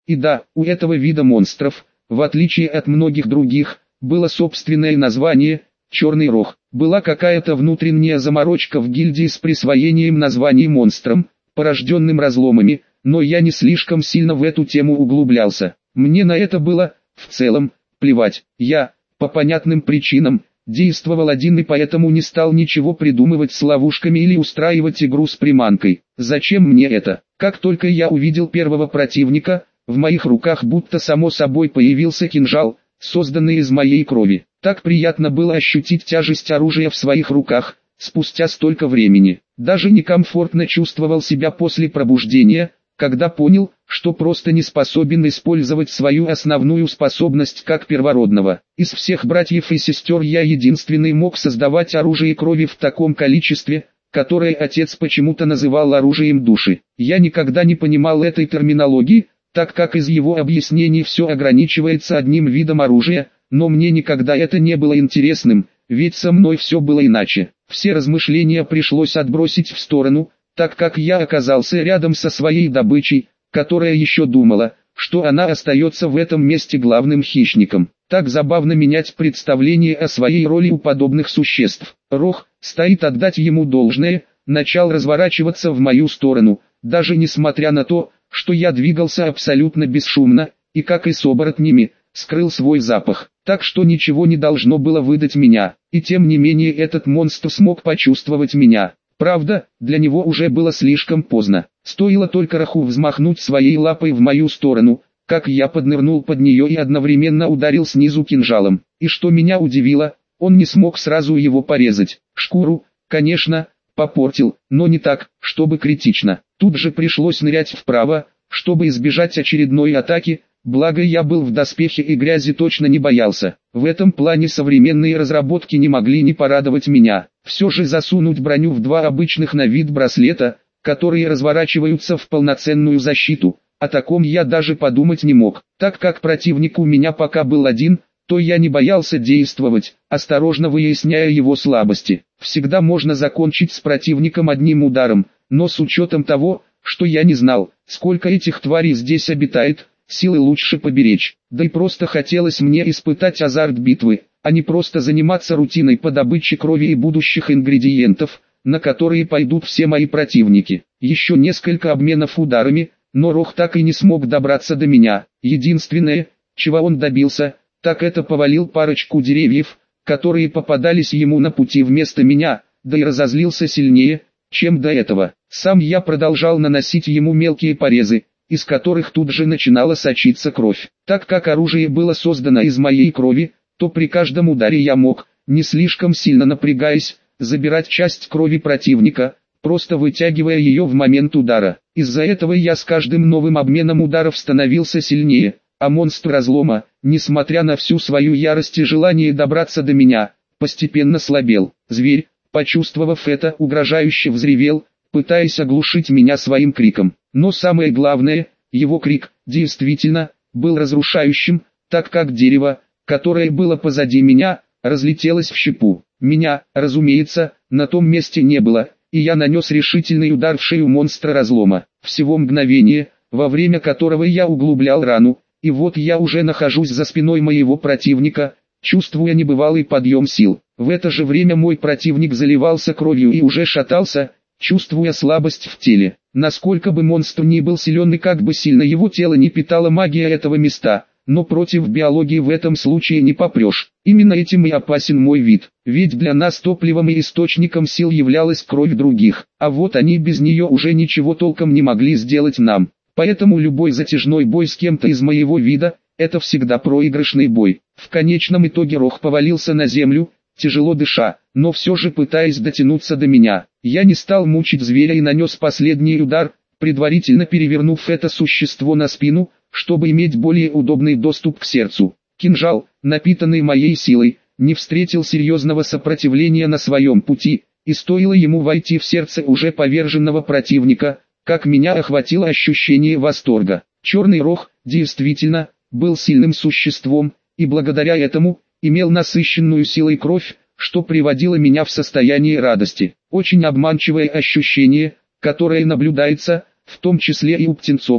И да, у этого вида монстров, в отличие от многих других, было собственное название – «Черный рог». Была какая-то внутренняя заморочка в гильдии с присвоением названий монстрам, порожденным разломами, но я не слишком сильно в эту тему углублялся. Мне на это было, в целом, плевать. Я, по понятным причинам, действовал один и поэтому не стал ничего придумывать с ловушками или устраивать игру с приманкой. Зачем мне это? Как только я увидел первого противника, в моих руках будто само собой появился кинжал, созданный из моей крови. Так приятно было ощутить тяжесть оружия в своих руках, спустя столько времени. Даже некомфортно чувствовал себя после пробуждения, когда понял, что просто не способен использовать свою основную способность как первородного. Из всех братьев и сестер я единственный мог создавать оружие крови в таком количестве, которое отец почему-то называл оружием души. Я никогда не понимал этой терминологии, так как из его объяснений все ограничивается одним видом оружия, но мне никогда это не было интересным, ведь со мной все было иначе. Все размышления пришлось отбросить в сторону, так как я оказался рядом со своей добычей, которая еще думала, что она остается в этом месте главным хищником. Так забавно менять представление о своей роли у подобных существ. Рог, стоит отдать ему должное, начал разворачиваться в мою сторону, даже несмотря на то, что я двигался абсолютно бесшумно, и как и с оборотнями, скрыл свой запах, так что ничего не должно было выдать меня, и тем не менее этот монстр смог почувствовать меня. Правда, для него уже было слишком поздно, стоило только Раху взмахнуть своей лапой в мою сторону, как я поднырнул под нее и одновременно ударил снизу кинжалом, и что меня удивило, он не смог сразу его порезать, шкуру, конечно, попортил, но не так, чтобы критично. Тут же пришлось нырять вправо, чтобы избежать очередной атаки, благо я был в доспехе и грязи точно не боялся. В этом плане современные разработки не могли не порадовать меня. Все же засунуть броню в два обычных на вид браслета, которые разворачиваются в полноценную защиту, о таком я даже подумать не мог. Так как противник у меня пока был один, то я не боялся действовать, осторожно выясняя его слабости. Всегда можно закончить с противником одним ударом, но с учетом того, что я не знал, сколько этих тварей здесь обитает, силы лучше поберечь. Да и просто хотелось мне испытать азарт битвы, а не просто заниматься рутиной по добыче крови и будущих ингредиентов, на которые пойдут все мои противники. Еще несколько обменов ударами, но Рог так и не смог добраться до меня. Единственное, чего он добился, так это повалил парочку деревьев, которые попадались ему на пути вместо меня, да и разозлился сильнее, чем до этого. Сам я продолжал наносить ему мелкие порезы, из которых тут же начинала сочиться кровь. Так как оружие было создано из моей крови, то при каждом ударе я мог, не слишком сильно напрягаясь, забирать часть крови противника, просто вытягивая ее в момент удара. Из-за этого я с каждым новым обменом ударов становился сильнее, а монстр разлома, несмотря на всю свою ярость и желание добраться до меня, постепенно слабел. Зверь, почувствовав это, угрожающе взревел, пытаясь оглушить меня своим криком. Но самое главное, его крик, действительно, был разрушающим, так как дерево, которое было позади меня, разлетелось в щепу. Меня, разумеется, на том месте не было, и я нанес решительный удар в шею монстра разлома. Всего мгновение, во время которого я углублял рану, и вот я уже нахожусь за спиной моего противника, чувствуя небывалый подъем сил. В это же время мой противник заливался кровью и уже шатался, чувствуя слабость в теле. Насколько бы монстр ни был силен и как бы сильно его тело не питала магия этого места, но против биологии в этом случае не попрешь. Именно этим и опасен мой вид, ведь для нас топливом и источником сил являлась кровь других, а вот они без нее уже ничего толком не могли сделать нам. Поэтому любой затяжной бой с кем-то из моего вида – это всегда проигрышный бой. В конечном итоге Рог повалился на землю, тяжело дыша, но все же пытаясь дотянуться до меня. Я не стал мучить зверя и нанес последний удар, предварительно перевернув это существо на спину, чтобы иметь более удобный доступ к сердцу. Кинжал, напитанный моей силой, не встретил серьезного сопротивления на своем пути, и стоило ему войти в сердце уже поверженного противника, как меня охватило ощущение восторга. Черный Рог, действительно, был сильным существом, и благодаря этому, имел насыщенную силой кровь, что приводило меня в состояние радости. Очень обманчивое ощущение, которое наблюдается, в том числе и у птенцов,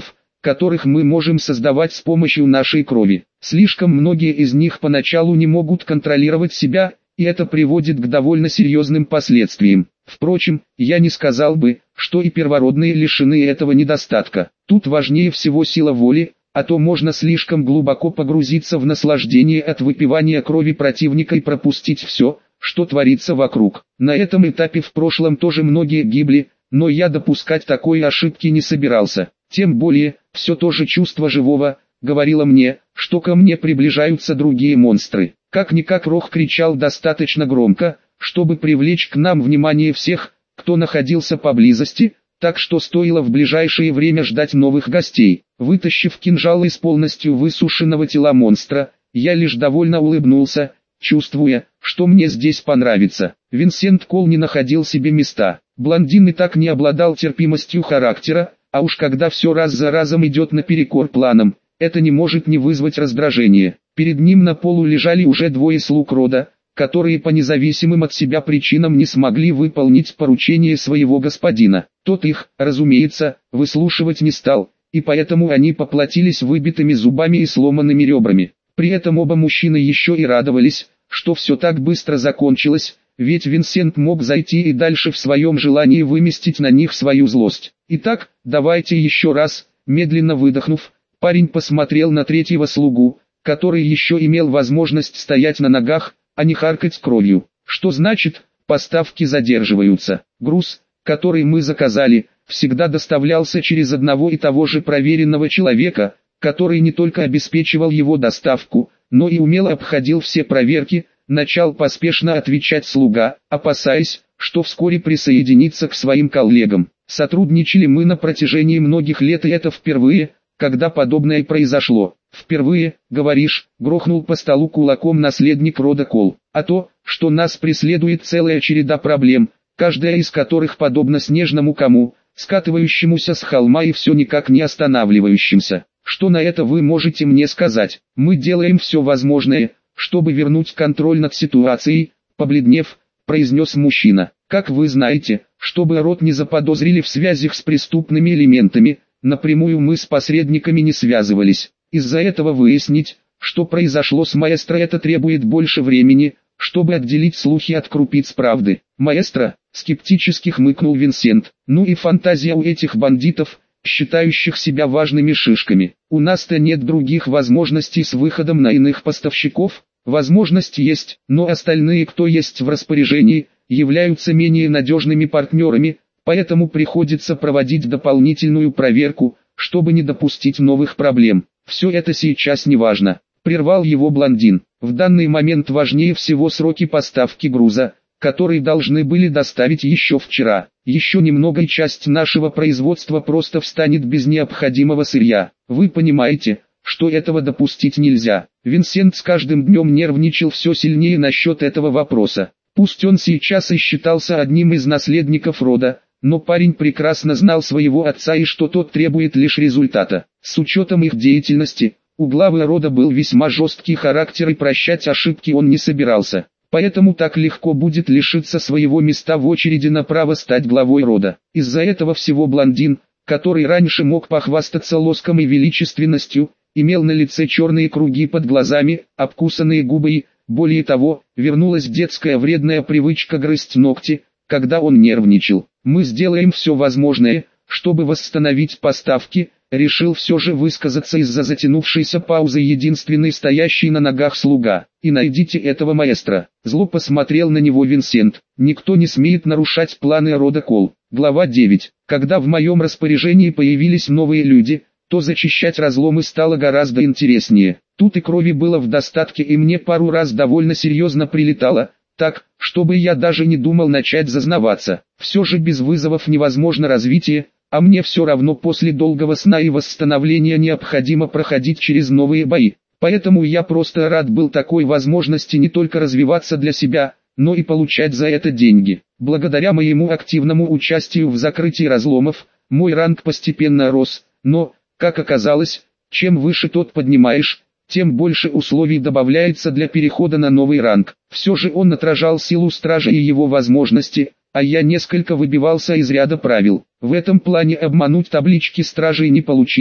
которых мы можем создавать с помощью нашей крови. Слишком многие из них поначалу не могут контролировать себя, и это приводит к довольно серьезным последствиям. Впрочем, я не сказал бы, что и первородные лишены этого недостатка. Тут важнее всего сила воли, а то можно слишком глубоко погрузиться в наслаждение от выпивания крови противника и пропустить все, что творится вокруг. На этом этапе в прошлом тоже многие гибли, но я допускать такой ошибки не собирался. Тем более, все то же чувство живого говорило мне, что ко мне приближаются другие монстры. Как-никак Рох кричал достаточно громко, чтобы привлечь к нам внимание всех, кто находился поблизости, так что стоило в ближайшее время ждать новых гостей. Вытащив кинжал из полностью высушенного тела монстра, я лишь довольно улыбнулся, чувствуя, что мне здесь понравится. Винсент Кол не находил себе места. Блондин и так не обладал терпимостью характера, а уж когда все раз за разом идет наперекор планам, это не может не вызвать раздражения. Перед ним на полу лежали уже двое слуг рода, которые по независимым от себя причинам не смогли выполнить поручение своего господина. Тот их, разумеется, выслушивать не стал, и поэтому они поплатились выбитыми зубами и сломанными ребрами. При этом оба мужчины еще и радовались, что все так быстро закончилось, ведь Винсент мог зайти и дальше в своем желании выместить на них свою злость. Итак, давайте еще раз, медленно выдохнув, парень посмотрел на третьего слугу, который еще имел возможность стоять на ногах, а не харкать кровью. Что значит, поставки задерживаются. Груз, который мы заказали, всегда доставлялся через одного и того же проверенного человека, который не только обеспечивал его доставку, но и умело обходил все проверки. Начал поспешно отвечать слуга, опасаясь, что вскоре присоединится к своим коллегам. Сотрудничали мы на протяжении многих лет, и это впервые, когда подобное произошло. «Впервые, говоришь», — грохнул по столу кулаком наследник рода Кол. «А то, что нас преследует целая череда проблем, каждая из которых подобна снежному кому, скатывающемуся с холма и все никак не останавливающимся. Что на это вы можете мне сказать? Мы делаем все возможное, чтобы вернуть контроль над ситуацией», — побледнев, произнес мужчина. «Как вы знаете, чтобы род не заподозрили в связях с преступными элементами, напрямую мы с посредниками не связывались. Из-за этого выяснить, что произошло с маэстро, это требует больше времени, чтобы отделить слухи от крупиц правды». «Маэстро?» — скептически хмыкнул Винсент. «Ну и фантазия у этих бандитов, считающих себя важными шишками. У нас-то нет других возможностей с выходом на иных поставщиков». «Возможность есть, но остальные, кто есть в распоряжении, являются менее надежными партнерами, поэтому приходится проводить дополнительную проверку, чтобы не допустить новых проблем. Все это сейчас не важно», — прервал его блондин. «В данный момент важнее всего сроки поставки груза, который должны были доставить еще вчера. Еще немного и часть нашего производства просто встанет без необходимого сырья. Вы понимаете, что этого допустить нельзя». Винсент с каждым днем нервничал все сильнее насчет этого вопроса. Пусть он сейчас и считался одним из наследников рода, но парень прекрасно знал своего отца и что тот требует лишь результата. С учетом их деятельности, у главы рода был весьма жесткий характер, и прощать ошибки он не собирался. Поэтому так легко будет лишиться своего места в очереди на право стать главой рода. Из-за этого всего блондин, который раньше мог похвастаться лоском и величественностью, имел на лице черные круги под глазами, обкусанные губы и, более того, вернулась детская вредная привычка грызть ногти, когда он нервничал. «Мы сделаем все возможное, чтобы восстановить поставки», — решил все же высказаться из-за затянувшейся паузы единственный стоящий на ногах слуга. «И найдите этого маэстро». Зло посмотрел на него Винсент. «Никто не смеет нарушать планы рода Кол». Глава 9. Когда в моем распоряжении появились новые люди, то зачищать разломы стало гораздо интереснее. Тут и крови было в достатке, и мне пару раз довольно серьезно прилетало, так, чтобы я даже не думал начать зазнаваться. Все же без вызовов невозможно развитие, а мне все равно после долгого сна и восстановления необходимо проходить через новые бои. Поэтому я просто рад был такой возможности не только развиваться для себя, но и получать за это деньги. Благодаря моему активному участию в закрытии разломов, мой ранг постепенно рос, но, как оказалось, чем выше тот поднимаешь, тем больше условий добавляется для перехода на новый ранг. Все же он отражал силу стража и его возможности, а я несколько выбивался из ряда правил. В этом плане обмануть таблички стражей не получилось,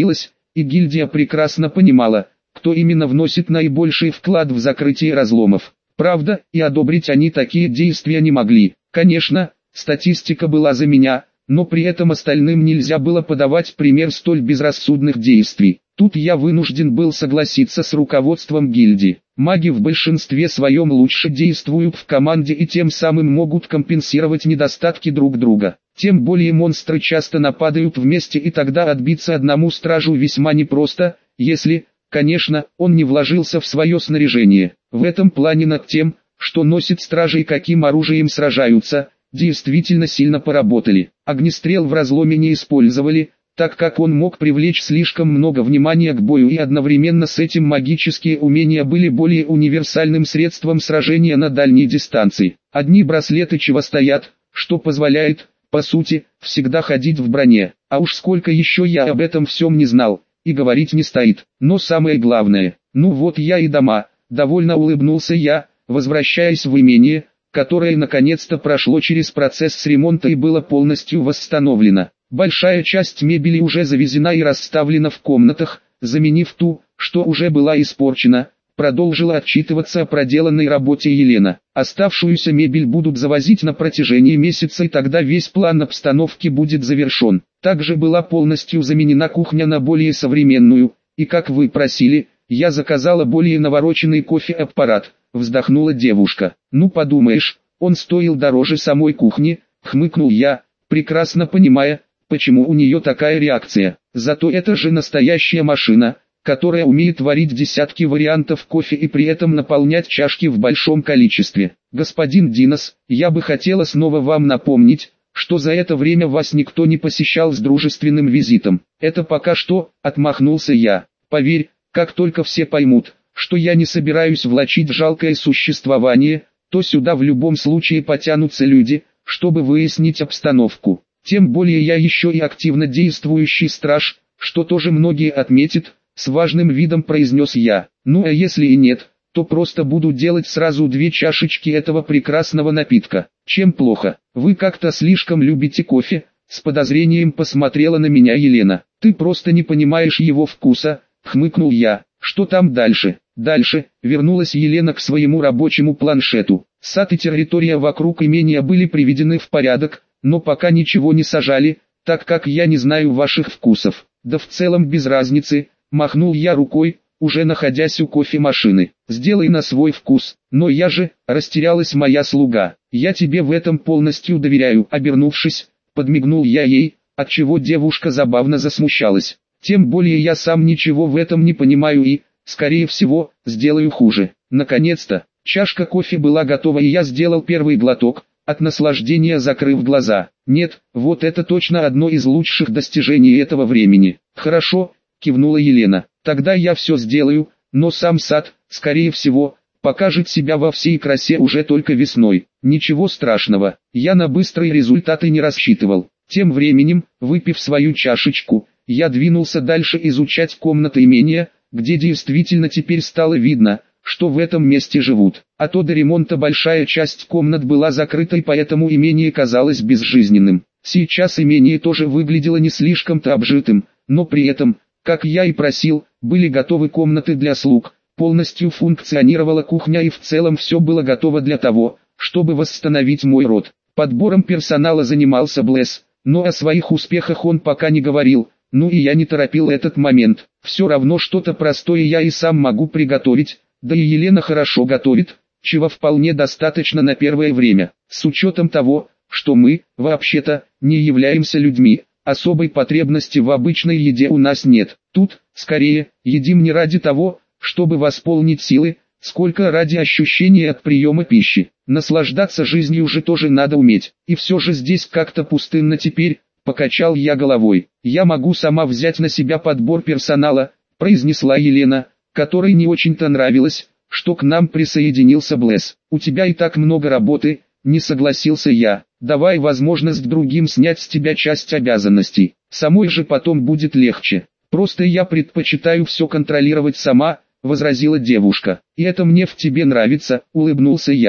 и гильдия прекрасно понимала, кто именно вносит наибольший вклад в закрытие разломов. Правда, и одобрить они такие действия не могли. Конечно, статистика была за меня, но при этом остальным нельзя было подавать пример столь безрассудных действий. Тут я вынужден был согласиться с руководством гильдии. Маги в большинстве своем лучше действуют в команде и тем самым могут компенсировать недостатки друг друга. Тем более монстры часто нападают вместе, и тогда отбиться одному стражу весьма непросто, если, конечно, он не вложился в свое снаряжение. В этом плане над тем, что носит стражи и каким оружием сражаются, действительно сильно поработали. Огнестрел в разломе не использовали, так как он мог привлечь слишком много внимания к бою, и одновременно с этим магические умения были более универсальным средством сражения на дальней дистанции. Одни браслеты чего стоят, что позволяет, по сути, всегда ходить в броне. А уж сколько еще я об этом всем не знал, и говорить не стоит. Но самое главное, ну вот я и дома, довольно улыбнулся я, возвращаясь в имение, которое наконец-то прошло через процесс ремонта и было полностью восстановлено. Большая часть мебели уже завезена и расставлена в комнатах, заменив ту, что уже была испорчена. Продолжила отчитываться о проделанной работе Елена. Оставшуюся мебель будут завозить на протяжении месяца, и тогда весь план обстановки будет завершен. Также была полностью заменена кухня на более современную, и как вы просили, я заказала более навороченный кофе-аппарат. Вздохнула девушка. Ну подумаешь, он стоил дороже самой кухни, хмыкнул я, прекрасно понимая, почему у нее такая реакция. Зато это же настоящая машина, которая умеет варить десятки вариантов кофе и при этом наполнять чашки в большом количестве. Господин Динос, я бы хотела снова вам напомнить, что за это время вас никто не посещал с дружественным визитом. Это пока что, отмахнулся я. Поверь, как только все поймут, что я не собираюсь влачить жалкое существование, то сюда в любом случае потянутся люди, чтобы выяснить обстановку. Тем более я еще и активно действующий страж, что тоже многие отметят, с важным видом произнес я. Ну а если и нет, то просто буду делать сразу 2 чашечки этого прекрасного напитка. Чем плохо? Вы как-то слишком любите кофе, с подозрением посмотрела на меня Елена. Ты просто не понимаешь его вкуса, хмыкнул я. Что там дальше? Дальше, вернулась Елена к своему рабочему планшету. Сад и территория вокруг имения были приведены в порядок, но пока ничего не сажали, так как я не знаю ваших вкусов. Да в целом без разницы, махнул я рукой, уже находясь у кофемашины. Сделай на свой вкус. Но я же, растерялась моя слуга. Я тебе в этом полностью доверяю. Обернувшись, подмигнул я ей, отчего девушка забавно засмущалась. Тем более я сам ничего в этом не понимаю и, скорее всего, сделаю хуже. Наконец-то, чашка кофе была готова, и я сделал первый глоток, от наслаждения закрыв глаза. Нет, вот это точно одно из лучших достижений этого времени. Хорошо, кивнула Елена. Тогда я все сделаю, но сам сад, скорее всего, покажет себя во всей красе уже только весной. Ничего страшного, я на быстрые результаты не рассчитывал. Тем временем, выпив свою чашечку, я двинулся дальше изучать комнаты имения, где действительно теперь стало видно, что в этом месте живут. А то до ремонта большая часть комнат была закрыта, и поэтому имение казалось безжизненным. Сейчас имение тоже выглядело не слишком-то обжитым, но при этом, как я и просил, были готовы комнаты для слуг, полностью функционировала кухня, и в целом все было готово для того, чтобы восстановить мой род. Подбором персонала занимался Блэс, но о своих успехах он пока не говорил. Ну и я не торопил этот момент. Все равно что-то простое я и сам могу приготовить, да и Елена хорошо готовит, чего вполне достаточно на первое время. С учетом того, что мы, вообще-то, не являемся людьми, особой потребности в обычной еде у нас нет. Тут, скорее, едим не ради того, чтобы восполнить силы, сколько ради ощущения от приема пищи. Наслаждаться жизнью же тоже надо уметь. И все же здесь как-то пустынно теперь. Покачал я головой. Я могу сама взять на себя подбор персонала, произнесла Елена, которой не очень-то нравилось, что к нам присоединился Блэс. У тебя и так много работы, не согласился я. Давай возможность другим снять с тебя часть обязанностей. Самой же потом будет легче. Просто я предпочитаю все контролировать сама, возразила девушка. И это мне в тебе нравится, улыбнулся я,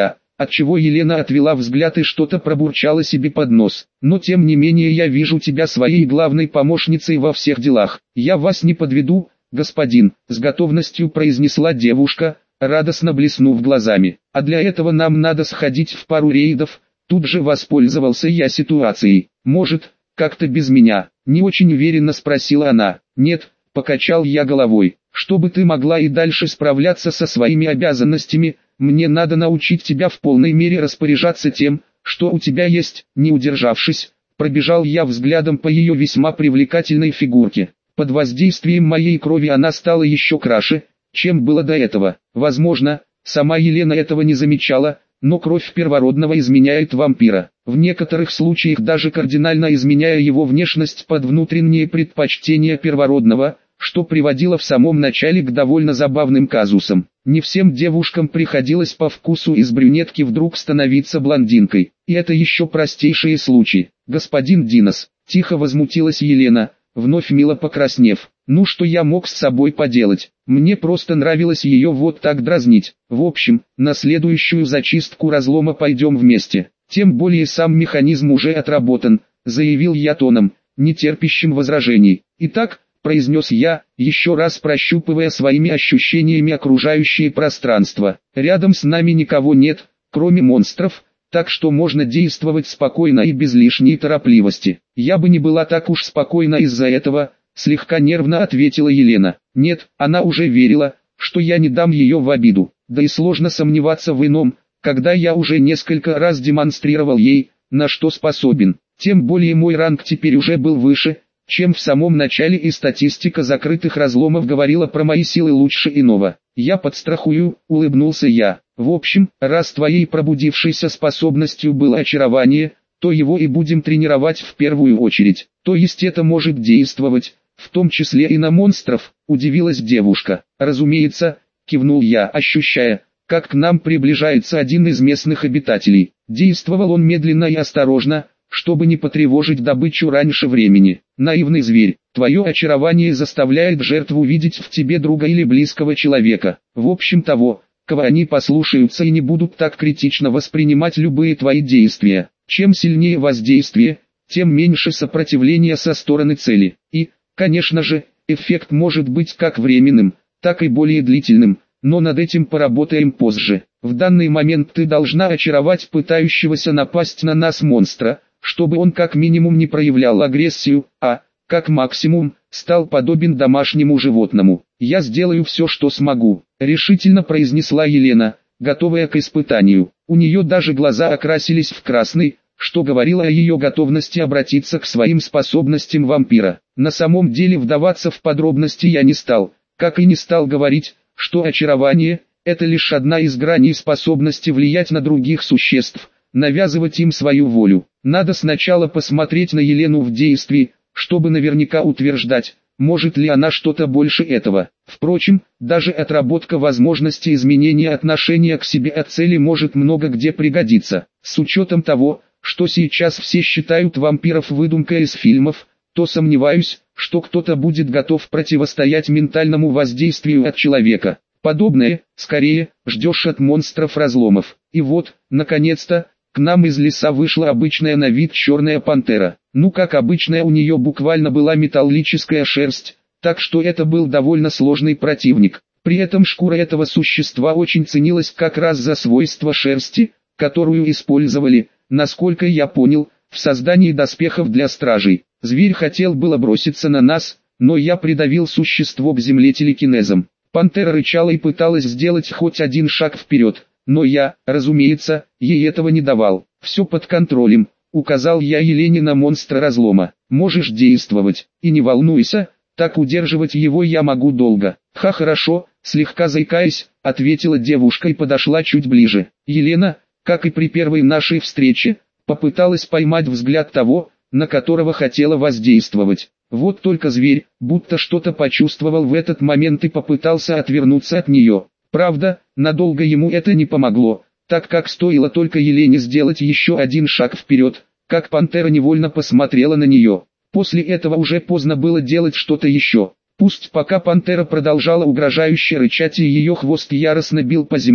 отчего Елена отвела взгляд и что-то пробурчала себе под нос. Но тем не менее я вижу тебя своей главной помощницей во всех делах. Я вас не подведу, господин, с готовностью произнесла девушка, радостно блеснув глазами. А для этого нам надо сходить в пару рейдов. Тут же воспользовался я ситуацией. Может, как-то без меня? Не очень уверенно спросила она. Нет, покачал я головой. Чтобы ты могла и дальше справляться со своими обязанностями, мне надо научить тебя в полной мере распоряжаться тем, что у тебя есть. Не удержавшись, пробежал я взглядом по ее весьма привлекательной фигурке. Под воздействием моей крови она стала еще краше, чем было до этого. Возможно, сама Елена этого не замечала, но кровь первородного изменяет вампира, в некоторых случаях даже кардинально изменяя его внешность под внутренние предпочтения первородного, что приводило в самом начале к довольно забавным казусам. Не всем девушкам приходилось по вкусу из брюнетки вдруг становиться блондинкой, и это еще простейшие случаи. «Господин Динос», — тихо возмутилась Елена, вновь мило покраснев. «Ну что я мог с собой поделать? Мне просто нравилось ее вот так дразнить. В общем, на следующую зачистку разлома пойдем вместе. Тем более сам механизм уже отработан», — заявил я тоном, не терпящим возражений. «Итак», — произнес я, еще раз прощупывая своими ощущениями окружающее пространство. «Рядом с нами никого нет, кроме монстров, так что можно действовать спокойно и без лишней торопливости». «Я бы не была так уж спокойна из-за этого», — слегка нервно ответила Елена. «Нет, она уже верила, что я не дам ее в обиду. Да и сложно сомневаться в ином, когда я уже несколько раз демонстрировал ей, на что способен. Тем более мой ранг теперь уже был выше, чем в самом начале, и статистика закрытых разломов говорила про мои силы лучше иного. Я подстрахую», — улыбнулся я. «В общем, раз твоей пробудившейся способностью было очарование, то его и будем тренировать в первую очередь. То есть это может действовать, в том числе и на монстров», — удивилась девушка. «Разумеется», — кивнул я, ощущая, как к нам приближается один из местных обитателей. Действовал он медленно и осторожно, чтобы не потревожить добычу раньше времени. «Наивный зверь, твое очарование заставляет жертву видеть в тебе друга или близкого человека. В общем того, кого они послушаются и не будут так критично воспринимать любые твои действия. Чем сильнее воздействие, тем меньше сопротивления со стороны цели. И, конечно же, эффект может быть как временным, так и более длительным, но над этим поработаем позже. В данный момент ты должна очаровать пытающегося напасть на нас монстра, чтобы он как минимум не проявлял агрессию, а, как максимум, стал подобен домашнему животному. Я сделаю все, что смогу», — решительно произнесла Елена, готовая к испытанию. У нее даже глаза окрасились в красный, что говорило о ее готовности обратиться к своим способностям вампира. На самом деле вдаваться в подробности я не стал, как и не стал говорить, что очарование — это лишь одна из граней способности влиять на других существ, навязывать им свою волю. Надо сначала посмотреть на Елену в действии, чтобы наверняка утверждать, может ли она что-то больше этого. Впрочем, даже отработка возможности изменения отношения к себе от цели может много где пригодиться. С учетом того, что сейчас все считают вампиров выдумкой из фильмов, то сомневаюсь, что кто-то будет готов противостоять ментальному воздействию от человека. Подобное, скорее, ждешь от монстров разломов. И вот, наконец-то, к нам из леса вышла обычная на вид черная пантера. Ну как обычная, у нее буквально была металлическая шерсть, так что это был довольно сложный противник. При этом шкура этого существа очень ценилась как раз за свойства шерсти, которую использовали, насколько я понял, в создании доспехов для стражей. Зверь хотел было броситься на нас, но я придавил существо к земле телекинезом. Пантера рычала и пыталась сделать хоть один шаг вперед, но я, разумеется, ей этого не давал. «Все под контролем», — указал я Елене на монстра разлома. «Можешь действовать, и не волнуйся, так удерживать его я могу долго». Хорошо», — слегка заикаясь, ответила девушка и подошла чуть ближе. Елена, как и при первой нашей встрече, попыталась поймать взгляд того, на которого хотела воздействовать. Вот только зверь, будто что-то почувствовал в этот момент и попытался отвернуться от нее. Правда, надолго ему это не помогло, так как стоило только Елене сделать еще один шаг вперед, как пантера невольно посмотрела на нее. После этого уже поздно было делать что-то еще. Пусть пока пантера продолжала угрожающе рычать и ее хвост яростно бил по земле,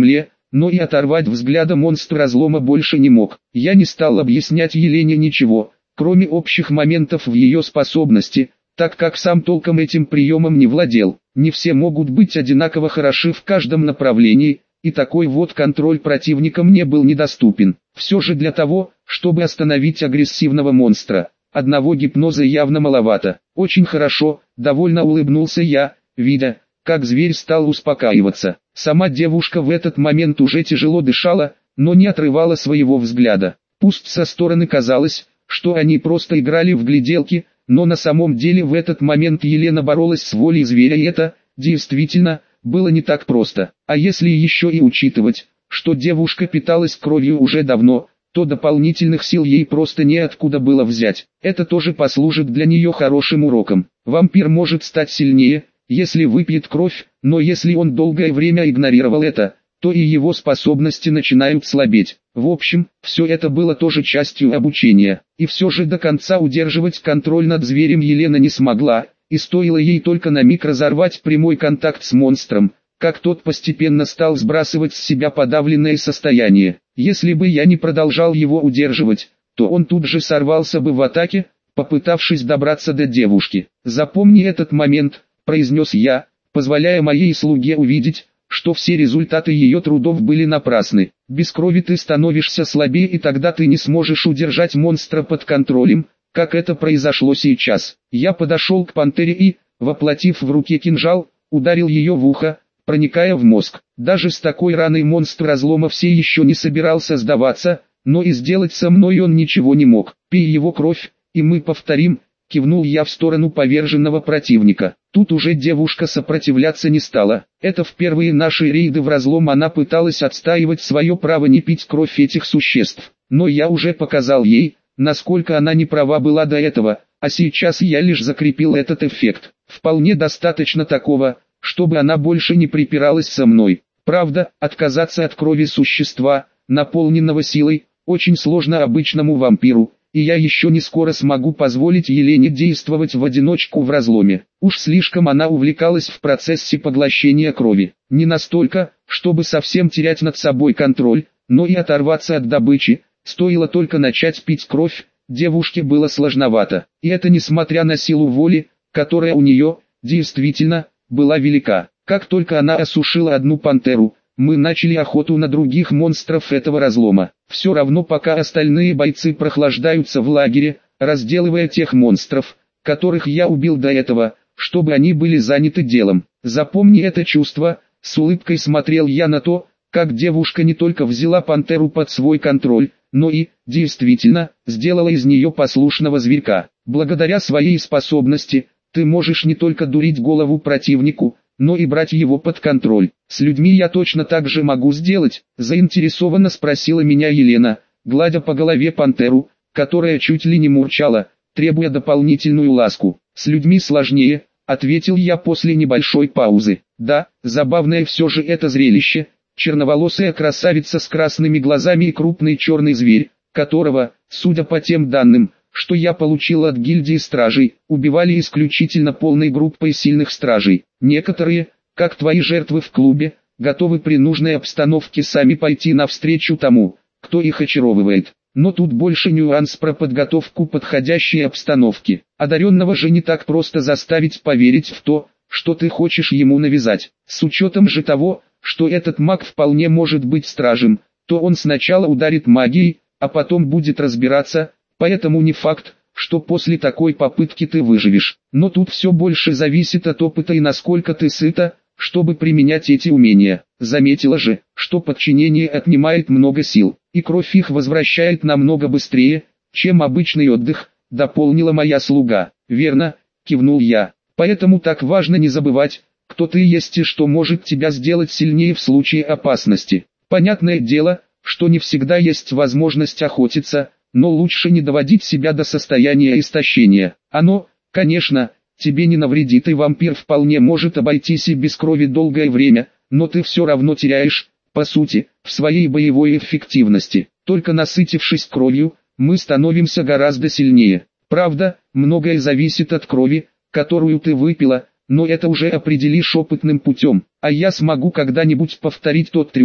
но и оторвать взгляда монстр разлома больше не мог. Я не стал объяснять Елене ничего, кроме общих моментов в ее способности, так как сам толком этим приемом не владел. Не все могут быть одинаково хороши в каждом направлении, и такой вот контроль противника мне был недоступен. Все же для того, чтобы остановить агрессивного монстра, одного гипноза явно маловато. Очень хорошо, довольно улыбнулся я, видя, как зверь стал успокаиваться. Сама девушка в этот момент уже тяжело дышала, но не отрывала своего взгляда. Пусть со стороны казалось, что они просто играли в гляделки, но на самом деле в этот момент Елена боролась с волей зверя, и это, действительно, было не так просто. А если еще и учитывать, что девушка питалась кровью уже давно, то дополнительных сил ей просто неоткуда было взять. Это тоже послужит для нее хорошим уроком. Вампир может стать сильнее, если выпьет кровь, но если он долгое время игнорировал это, то и его способности начинают слабеть. В общем, все это было тоже частью обучения. И все же до конца удерживать контроль над зверем Елена не смогла, и стоило ей только на миг разорвать прямой контакт с монстром, как тот постепенно стал сбрасывать с себя подавленное состояние. Если бы я не продолжал его удерживать, то он тут же сорвался бы в атаке, попытавшись добраться до девушки. «Запомни этот момент», — произнес я, позволяя моей слуге увидеть, что все результаты ее трудов были напрасны. Без крови ты становишься слабее, и тогда ты не сможешь удержать монстра под контролем, как это произошло сейчас. Я подошел к пантере и, воплотив в руке кинжал, ударил ее в ухо, проникая в мозг. Даже с такой раной монстр разлома все еще не собирался сдаваться, но и сделать со мной он ничего не мог. «Пей его кровь, и мы повторим», — кивнул я в сторону поверженного противника. Тут уже девушка сопротивляться не стала. Это в первые наши рейды в разлом она пыталась отстаивать свое право не пить кровь этих существ. Но я уже показал ей, насколько она не права была до этого, а сейчас я лишь закрепил этот эффект. Вполне достаточно такого, чтобы она больше не припиралась со мной. Правда, отказаться от крови существа, наполненного силой, очень сложно обычному вампиру, и я еще не скоро смогу позволить Елене действовать в одиночку в разломе. Уж слишком она увлекалась в процессе поглощения крови. Не настолько, чтобы совсем терять над собой контроль, но и оторваться от добычи. Стоило только начать пить кровь, девушке было сложновато. И это несмотря на силу воли, которая у нее, действительно, была велика. Как только она осушила одну пантеру, мы начали охоту на других монстров этого разлома. Все равно пока остальные бойцы прохлаждаются в лагере, разделывая тех монстров, которых я убил до этого, чтобы они были заняты делом. Запомни это чувство, с улыбкой смотрел я на то, как девушка не только взяла пантеру под свой контроль, но и, действительно, сделала из нее послушного зверька. Благодаря своей способности, ты можешь не только дурить голову противнику, но и брать его под контроль. С людьми я точно так же могу сделать, заинтересованно спросила меня Елена, гладя по голове пантеру, которая чуть ли не мурчала, требуя дополнительную ласку. С людьми сложнее, ответил я после небольшой паузы. Да, забавное все же это зрелище, черноволосая красавица с красными глазами и крупный черный зверь, которого, судя по тем данным, что я получил от гильдии стражей, убивали исключительно полной группой сильных стражей. Некоторые, как твои жертвы в клубе, готовы при нужной обстановке сами пойти навстречу тому, кто их очаровывает. Но тут больше нюанс про подготовку подходящей обстановки. Одаренного же не так просто заставить поверить в то, что ты хочешь ему навязать. С учетом же того, что этот маг вполне может быть стражем, то он сначала ударит магией, а потом будет разбираться. Поэтому не факт, что после такой попытки ты выживешь. Но тут все больше зависит от опыта и насколько ты сыта, чтобы применять эти умения. Заметила же, что подчинение отнимает много сил, и кровь их возвращает намного быстрее, чем обычный отдых, дополнила моя слуга. Верно, кивнул я. Поэтому так важно не забывать, кто ты есть и что может тебя сделать сильнее в случае опасности. Понятное дело, что не всегда есть возможность охотиться, но лучше не доводить себя до состояния истощения. Оно, конечно, тебе не навредит, и вампир вполне может обойтись и без крови долгое время, но ты все равно теряешь, по сути, в своей боевой эффективности. Только насытившись кровью, мы становимся гораздо сильнее. Правда, многое зависит от крови, которую ты выпила, но это уже определишь опытным путем. А я смогу когда-нибудь повторить тот трюк,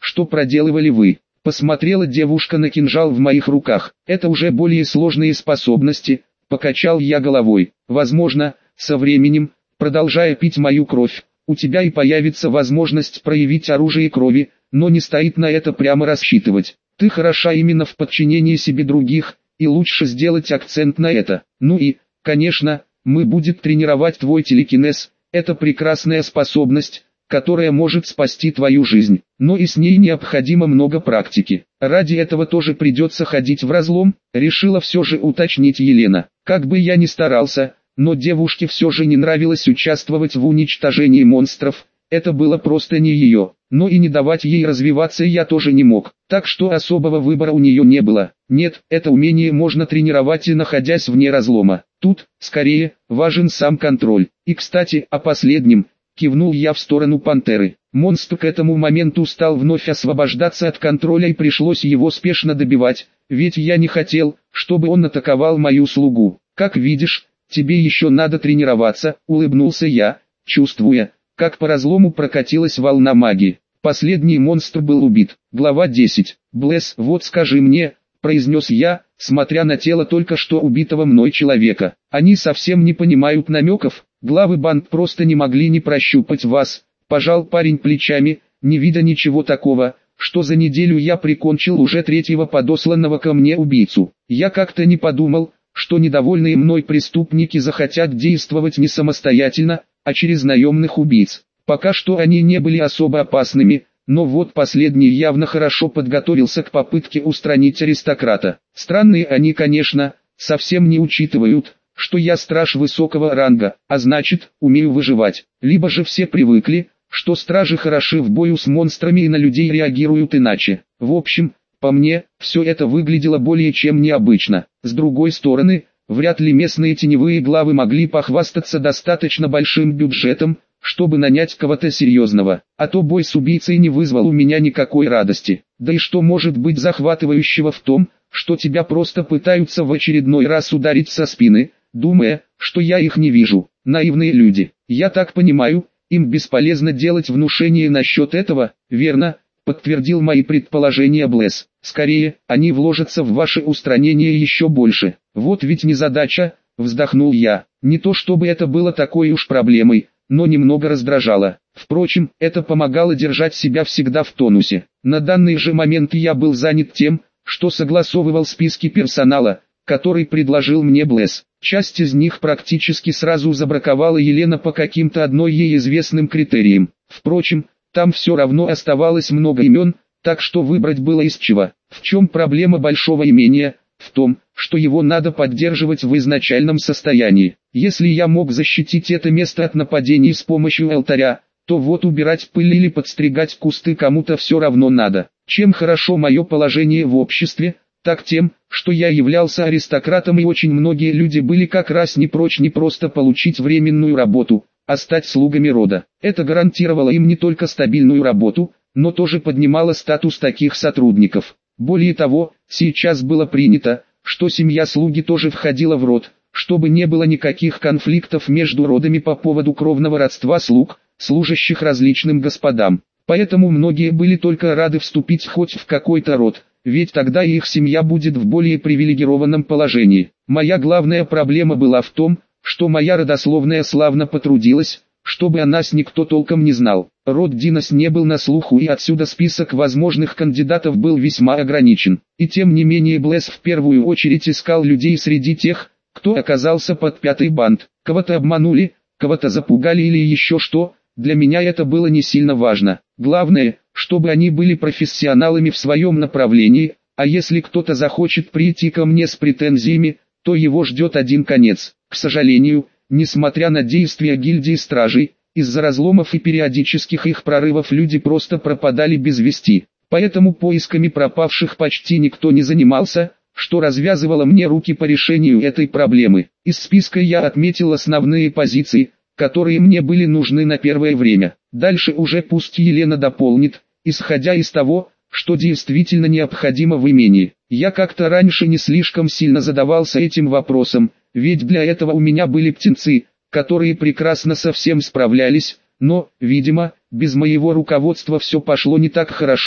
что проделывали вы. Посмотрела девушка на кинжал в моих руках. Это уже более сложные способности, покачал я головой. Возможно, со временем, продолжая пить мою кровь, у тебя и появится возможность проявить оружие крови, но не стоит на это прямо рассчитывать. Ты хороша именно в подчинении себе других, и лучше сделать акцент на это. Ну и, конечно, мы будем тренировать твой телекинез. Это прекрасная способность, которая может спасти твою жизнь, но и с ней необходимо много практики. Ради этого тоже придется ходить в разлом, решила все же уточнить Елена. Как бы я ни старался, но девушке все же не нравилось участвовать в уничтожении монстров, это было просто не ее, но и не давать ей развиваться я тоже не мог, так что особого выбора у нее не было. Нет, это умение можно тренировать и находясь вне разлома. Тут, скорее, важен сам контроль. И кстати, о последнем. Кивнул я в сторону пантеры. Монстр к этому моменту стал вновь освобождаться от контроля и пришлось его спешно добивать, ведь я не хотел, чтобы он атаковал мою слугу. Как видишь, тебе еще надо тренироваться, улыбнулся я, чувствуя, как по разлому прокатилась волна магии. Последний монстр был убит. Глава 10. Блэс, вот скажи мне, произнес я, смотря на тело только что убитого мной человека. Они совсем не понимают намеков. Главы банд просто не могли не прощупать вас, пожал парень плечами, не видя ничего такого, что за неделю я прикончил уже третьего подосланного ко мне убийцу. Я как-то не подумал, что недовольные мной преступники захотят действовать не самостоятельно, а через наемных убийц. Пока что они не были особо опасными, но вот последний явно хорошо подготовился к попытке устранить аристократа. Странные они, конечно, совсем не учитывают, что я страж высокого ранга, а значит, умею выживать. Либо же все привыкли, что стражи хороши в бою с монстрами и на людей реагируют иначе. В общем, по мне, все это выглядело более чем необычно. С другой стороны, вряд ли местные теневые главы могли похвастаться достаточно большим бюджетом, чтобы нанять кого-то серьезного. А то бой с убийцей не вызвал у меня никакой радости. Да и что может быть захватывающего в том, что тебя просто пытаются в очередной раз ударить со спины, думая, что я их не вижу. Наивные люди. Я так понимаю, им бесполезно делать внушение насчет этого, верно? Подтвердил мои предположения Блэс. Скорее, они вложатся в ваше устранение еще больше. Вот ведь незадача, вздохнул я. Не то чтобы это было такой уж проблемой, но немного раздражало. Впрочем, это помогало держать себя всегда в тонусе. На данный же момент я был занят тем, что согласовывал списки персонала, который предложил мне Блэс. Часть из них практически сразу забраковала Елена по каким-то одной ей известным критериям. Впрочем, там все равно оставалось много имен, так что выбрать было из чего. В чем проблема большого имения? В том, что его надо поддерживать в изначальном состоянии. Если я мог защитить это место от нападений с помощью алтаря, то вот убирать пыль или подстригать кусты кому-то все равно надо. Чем хорошо мое положение в обществе, так тем, что я являлся аристократом и очень многие люди были как раз не прочь не просто получить временную работу, а стать слугами рода. Это гарантировало им не только стабильную работу, но тоже поднимало статус таких сотрудников. Более того, сейчас было принято, что семья слуги тоже входила в род, чтобы не было никаких конфликтов между родами по поводу кровного родства слуг, служащих различным господам. Поэтому многие были только рады вступить хоть в какой-то род, ведь тогда и их семья будет в более привилегированном положении. Моя главная проблема была в том, что моя родословная славно потрудилась, чтобы о нас никто толком не знал. Род Динос не был на слуху, и отсюда список возможных кандидатов был весьма ограничен. И тем не менее Блэс в первую очередь искал людей среди тех, кто оказался под пятой банд. Кого-то обманули, кого-то запугали или еще что, для меня это было не сильно важно. Главное, чтобы они были профессионалами в своем направлении, а если кто-то захочет прийти ко мне с претензиями, то его ждет один конец. К сожалению, несмотря на действия гильдии стражей, из-за разломов и периодических их прорывов люди просто пропадали без вести. Поэтому поисками пропавших почти никто не занимался, что развязывало мне руки по решению этой проблемы. Из списка я отметил основные позиции, которые мне были нужны на первое время. Дальше уже пусть Елена дополнит, исходя из того, что действительно необходимо в имении. Я как-то раньше не слишком сильно задавался этим вопросом, ведь для этого у меня были птенцы, которые прекрасно со всем справлялись, но, видимо, без моего руководства все пошло не так хорошо,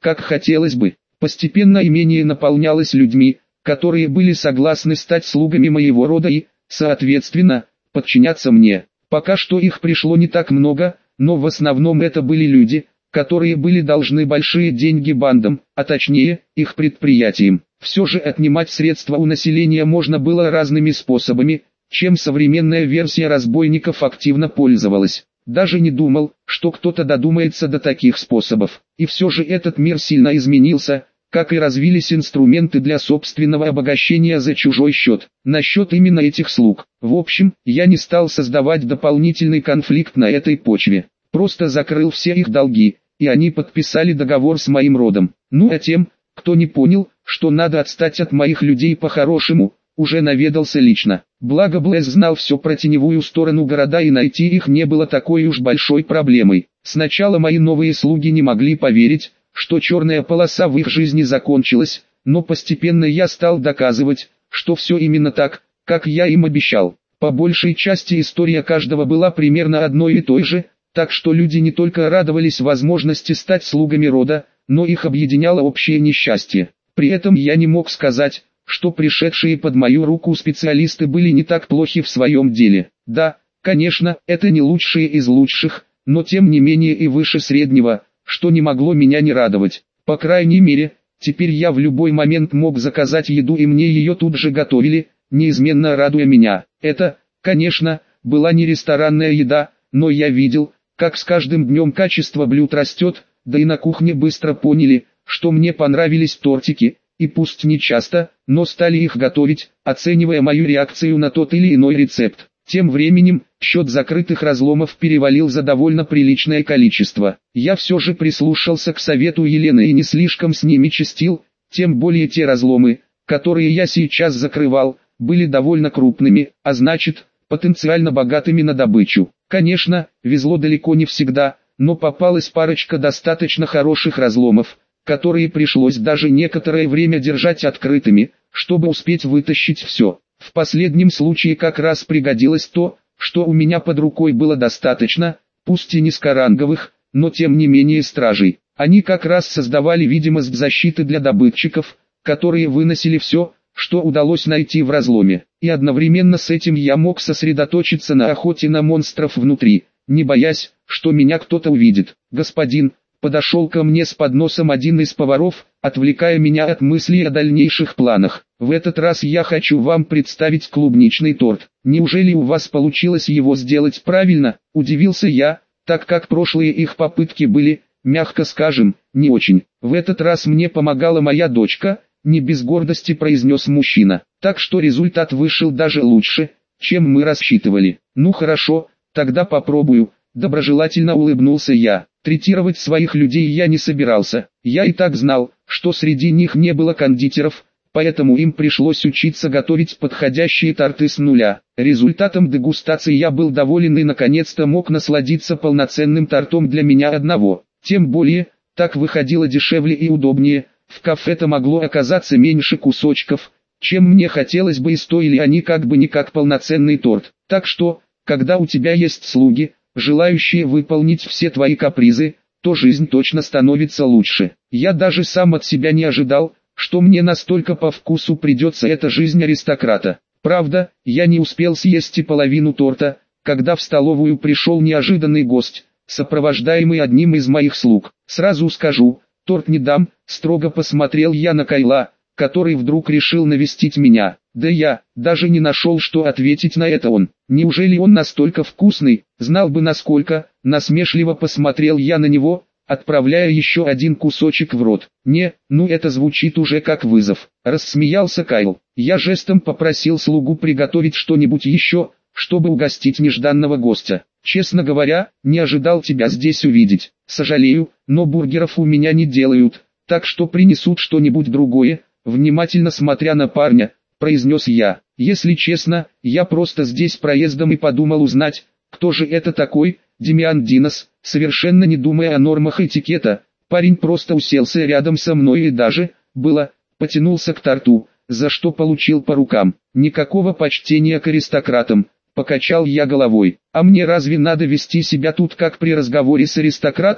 как хотелось бы. Постепенно имение наполнялось людьми, которые были согласны стать слугами моего рода и, соответственно, подчиняться мне. Пока что их пришло не так много, но в основном это были люди, которые были должны большие деньги бандам, а точнее, их предприятиям. Все же отнимать средства у населения можно было разными способами, чем современная версия разбойников активно пользовалась. Даже не думал, что кто-то додумается до таких способов. И все же этот мир сильно изменился, как и развились инструменты для собственного обогащения за чужой счет. Насчет именно этих слуг. В общем, я не стал создавать дополнительный конфликт на этой почве. Просто закрыл все их долги, и они подписали договор с моим родом. Ну а тем, кто не понял, что надо отстать от моих людей по-хорошему, уже наведался лично. Благо Блэз знал все про теневую сторону города, и найти их не было такой уж большой проблемой. Сначала мои новые слуги не могли поверить, что черная полоса в их жизни закончилась, но постепенно я стал доказывать, что все именно так, как я им обещал. По большей части история каждого была примерно одной и той же, так что люди не только радовались возможности стать слугами рода, но их объединяло общее несчастье. При этом я не мог сказать, что пришедшие под мою руку специалисты были не так плохи в своем деле. Да, конечно, это не лучшие из лучших, но тем не менее и выше среднего, что не могло меня не радовать. По крайней мере, теперь я в любой момент мог заказать еду, и мне ее тут же готовили, неизменно радуя меня. Это, конечно, была не ресторанная еда, но я видел, как с каждым днем качество блюд растет, да и на кухне быстро поняли, что мне понравились тортики, и пусть не часто, но стали их готовить, оценивая мою реакцию на тот или иной рецепт. Тем временем, счет закрытых разломов перевалил за довольно приличное количество. Я все же прислушался к совету Елены и не слишком с ними чистил, тем более те разломы, которые я сейчас закрывал, были довольно крупными, а значит, потенциально богатыми на добычу. Конечно, везло далеко не всегда, но попалась парочка достаточно хороших разломов, которые пришлось даже некоторое время держать открытыми, чтобы успеть вытащить все. В последнем случае как раз пригодилось то, что у меня под рукой было достаточно, пусть и низкоранговых, но тем не менее стражей. Они как раз создавали видимость защиты для добытчиков, которые выносили все, что удалось найти в разломе. И одновременно с этим я мог сосредоточиться на охоте на монстров внутри, не боясь, что меня кто-то увидит. «Господин», подошел ко мне с подносом один из поваров, отвлекая меня от мыслей о дальнейших планах. «В этот раз я хочу вам представить клубничный торт. Неужели у вас получилось его сделать правильно?» – удивился я, так как прошлые их попытки были, мягко скажем, не очень. «В этот раз мне помогала моя дочка», – не без гордости произнес мужчина. «Так что результат вышел даже лучше, чем мы рассчитывали». «Ну хорошо, тогда попробую», – доброжелательно улыбнулся я. Третировать своих людей я не собирался. Я и так знал, что среди них не было кондитеров, поэтому им пришлось учиться готовить подходящие торты с нуля. Результатом дегустации я был доволен и наконец-то мог насладиться полноценным тортом для меня одного. Тем более, так выходило дешевле и удобнее, в кафе-то могло оказаться меньше кусочков, чем мне хотелось бы, и стоили они как бы не как полноценный торт. Так что, когда у тебя есть слуги, желающие выполнить все твои капризы, то жизнь точно становится лучше. Я даже сам от себя не ожидал, что мне настолько по вкусу придется эта жизнь аристократа. Правда, я не успел съесть и половину торта, когда в столовую пришел неожиданный гость, сопровождаемый одним из моих слуг. «Сразу скажу, торт не дам», — строго посмотрел я на Кайла, который вдруг решил навестить меня. Да я даже не нашел, что ответить на это. Он, неужели он настолько вкусный, знал бы насколько, насмешливо посмотрел я на него, отправляя еще один кусочек в рот. «Не, ну это звучит уже как вызов», — рассмеялся Кайл. Я жестом попросил слугу приготовить что-нибудь еще, чтобы угостить нежданного гостя. «Честно говоря, не ожидал тебя здесь увидеть. Сожалею, но бургеров у меня не делают, так что принесут что-нибудь другое», внимательно смотря на парня, произнес я. «Если честно, я просто здесь проездом и подумал узнать, кто же это такой, Демиан Динос». Совершенно не думая о нормах этикета, парень просто уселся рядом со мной и даже, потянулся к торту, за что получил по рукам. «Никакого почтения к аристократам», покачал я головой. «А мне разве надо вести себя тут как при разговоре с аристократом?»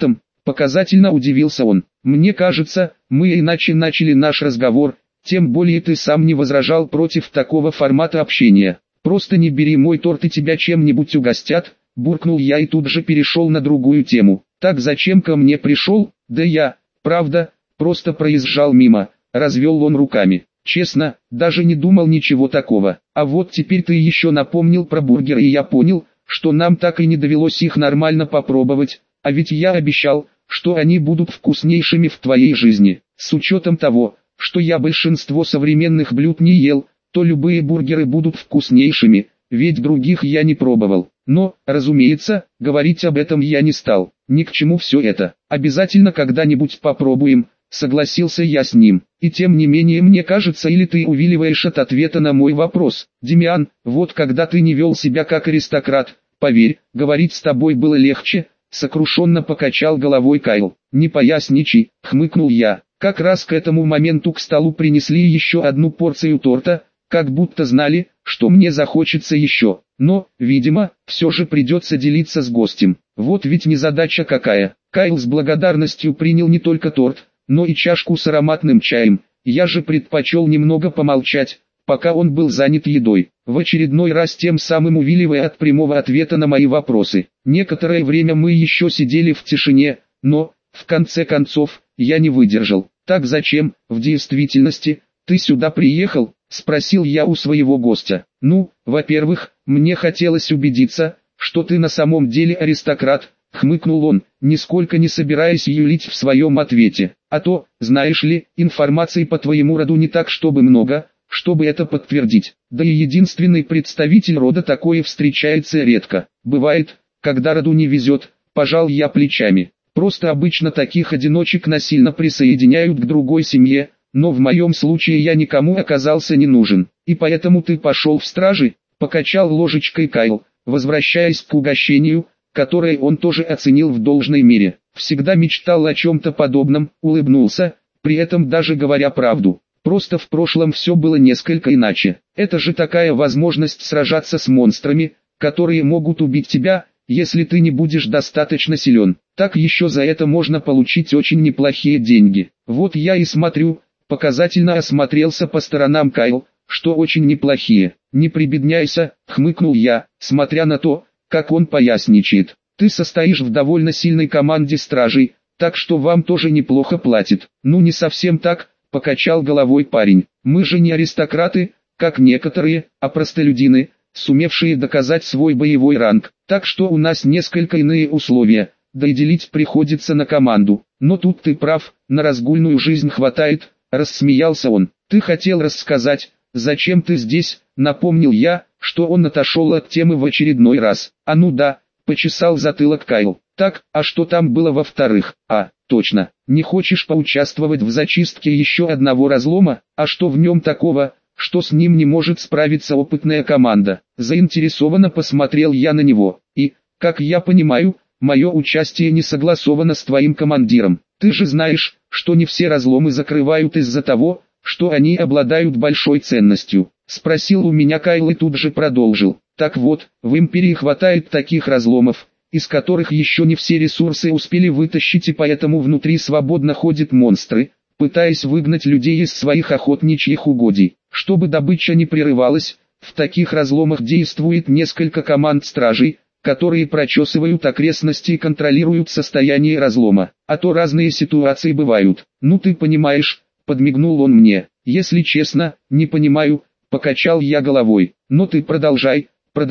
Показательно удивился он. Мне кажется, мы иначе начали наш разговор, тем более ты сам не возражал против такого формата общения. Просто не бери мой торт и тебя чем-нибудь угостят, буркнул я и тут же перешел на другую тему. Так зачем ко мне пришел? Да я, правда, просто проезжал мимо, развел он руками. Честно, даже не думал ничего такого. А вот теперь ты еще напомнил про бургеры и я понял, что нам так и не довелось их нормально попробовать, а ведь я обещал, что они будут вкуснейшими в твоей жизни. С учетом того, что я большинство современных блюд не ел, то любые бургеры будут вкуснейшими, ведь других я не пробовал. Но, разумеется, говорить об этом я не стал. Ни к чему все это. Обязательно когда-нибудь попробуем, согласился я с ним. И тем не менее мне кажется, или ты увиливаешь от ответа на мой вопрос. Демиан, вот когда ты не вел себя как аристократ, поверь, говорить с тобой было легче, сокрушенно покачал головой Кайл. Не поясничай, хмыкнул я. Как раз к этому моменту к столу принесли еще одну порцию торта, как будто знали, что мне захочется еще. Но, видимо, все же придется делиться с гостем. Вот ведь незадача какая. Кайл с благодарностью принял не только торт, но и чашку с ароматным чаем. Я же предпочел немного помолчать, пока он был занят едой, в очередной раз тем самым увиливая от прямого ответа на мои вопросы. Некоторое время мы еще сидели в тишине, но, в конце концов, я не выдержал. Так зачем, в действительности, ты сюда приехал? Спросил я у своего гостя. Ну, во-первых, мне хотелось убедиться, что ты на самом деле аристократ, хмыкнул он, нисколько не собираясь юлить в своем ответе. А то, знаешь ли, информации по твоему роду не так чтобы много, чтобы это подтвердить. Да и единственный представитель рода такое встречается редко. Бывает, когда роду не везет, пожал я плечами. Просто обычно таких одиночек насильно присоединяют к другой семье, но в моем случае я никому оказался не нужен. И поэтому ты пошел в стражи, покачал ложечкой Кайл, возвращаясь к угощению, которое он тоже оценил в должной мере. Всегда мечтал о чем-то подобном, улыбнулся, при этом даже говоря правду. Просто в прошлом все было несколько иначе. Это же такая возможность сражаться с монстрами, которые могут убить тебя, если ты не будешь достаточно силен. Так еще за это можно получить очень неплохие деньги. Вот я и смотрю, показательно осмотрелся по сторонам Кайл, что очень неплохие. Не прибедняйся, хмыкнул я, смотря на то, как он поясничает. Ты состоишь в довольно сильной команде стражей, так что вам тоже неплохо платят. Ну не совсем так, покачал головой парень. Мы же не аристократы, как некоторые, а простолюдины, сумевшие доказать свой боевой ранг. Так что у нас несколько иные условия, да и делить приходится на команду. Но тут ты прав, на разгульную жизнь хватает, рассмеялся он. Ты хотел рассказать, зачем ты здесь, напомнил я, что он отошел от темы в очередной раз. А ну да, почесал затылок Кайл. Так, а что там было во-вторых? А, точно, не хочешь поучаствовать в зачистке еще одного разлома? А что в нем такого, что с ним не может справиться опытная команда? Заинтересованно посмотрел я на него. И, как я понимаю, мое участие не согласовано с твоим командиром. Ты же знаешь, что не все разломы закрывают из-за того, что они обладают большой ценностью. Спросил у меня Кайл и тут же продолжил. Так вот, в Империи хватает таких разломов, из которых еще не все ресурсы успели вытащить, и поэтому внутри свободно ходят монстры, пытаясь выгнать людей из своих охотничьих угодий. Чтобы добыча не прерывалась, в таких разломах действует несколько команд стражей, которые прочесывают окрестности и контролируют состояние разлома. А то разные ситуации бывают. Ну ты понимаешь, подмигнул он мне. Если честно, не понимаю, покачал я головой. Но ты продолжай.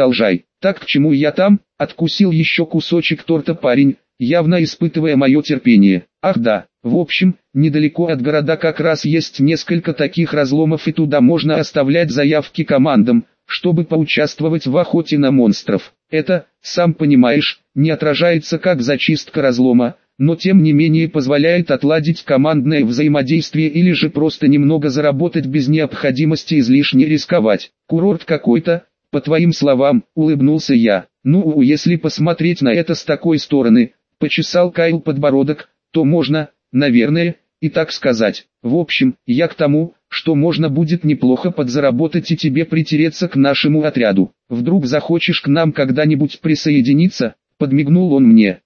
Так к чему я там? Откусил еще кусочек торта парень, явно испытывая мое терпение. Ах да, в общем, недалеко от города как раз есть несколько таких разломов, и туда можно оставлять заявки командам, чтобы поучаствовать в охоте на монстров. Это, сам понимаешь, не отражается как зачистка разлома, но тем не менее позволяет отладить командное взаимодействие или же просто немного заработать без необходимости излишне рисковать. Курорт какой-то, по твоим словам, улыбнулся я. Ну, если посмотреть на это с такой стороны, почесал Кайл подбородок, то можно, наверное, и так сказать. В общем, я к тому, что можно будет неплохо подзаработать и тебе притереться к нашему отряду. Вдруг захочешь к нам когда-нибудь присоединиться? Подмигнул он мне.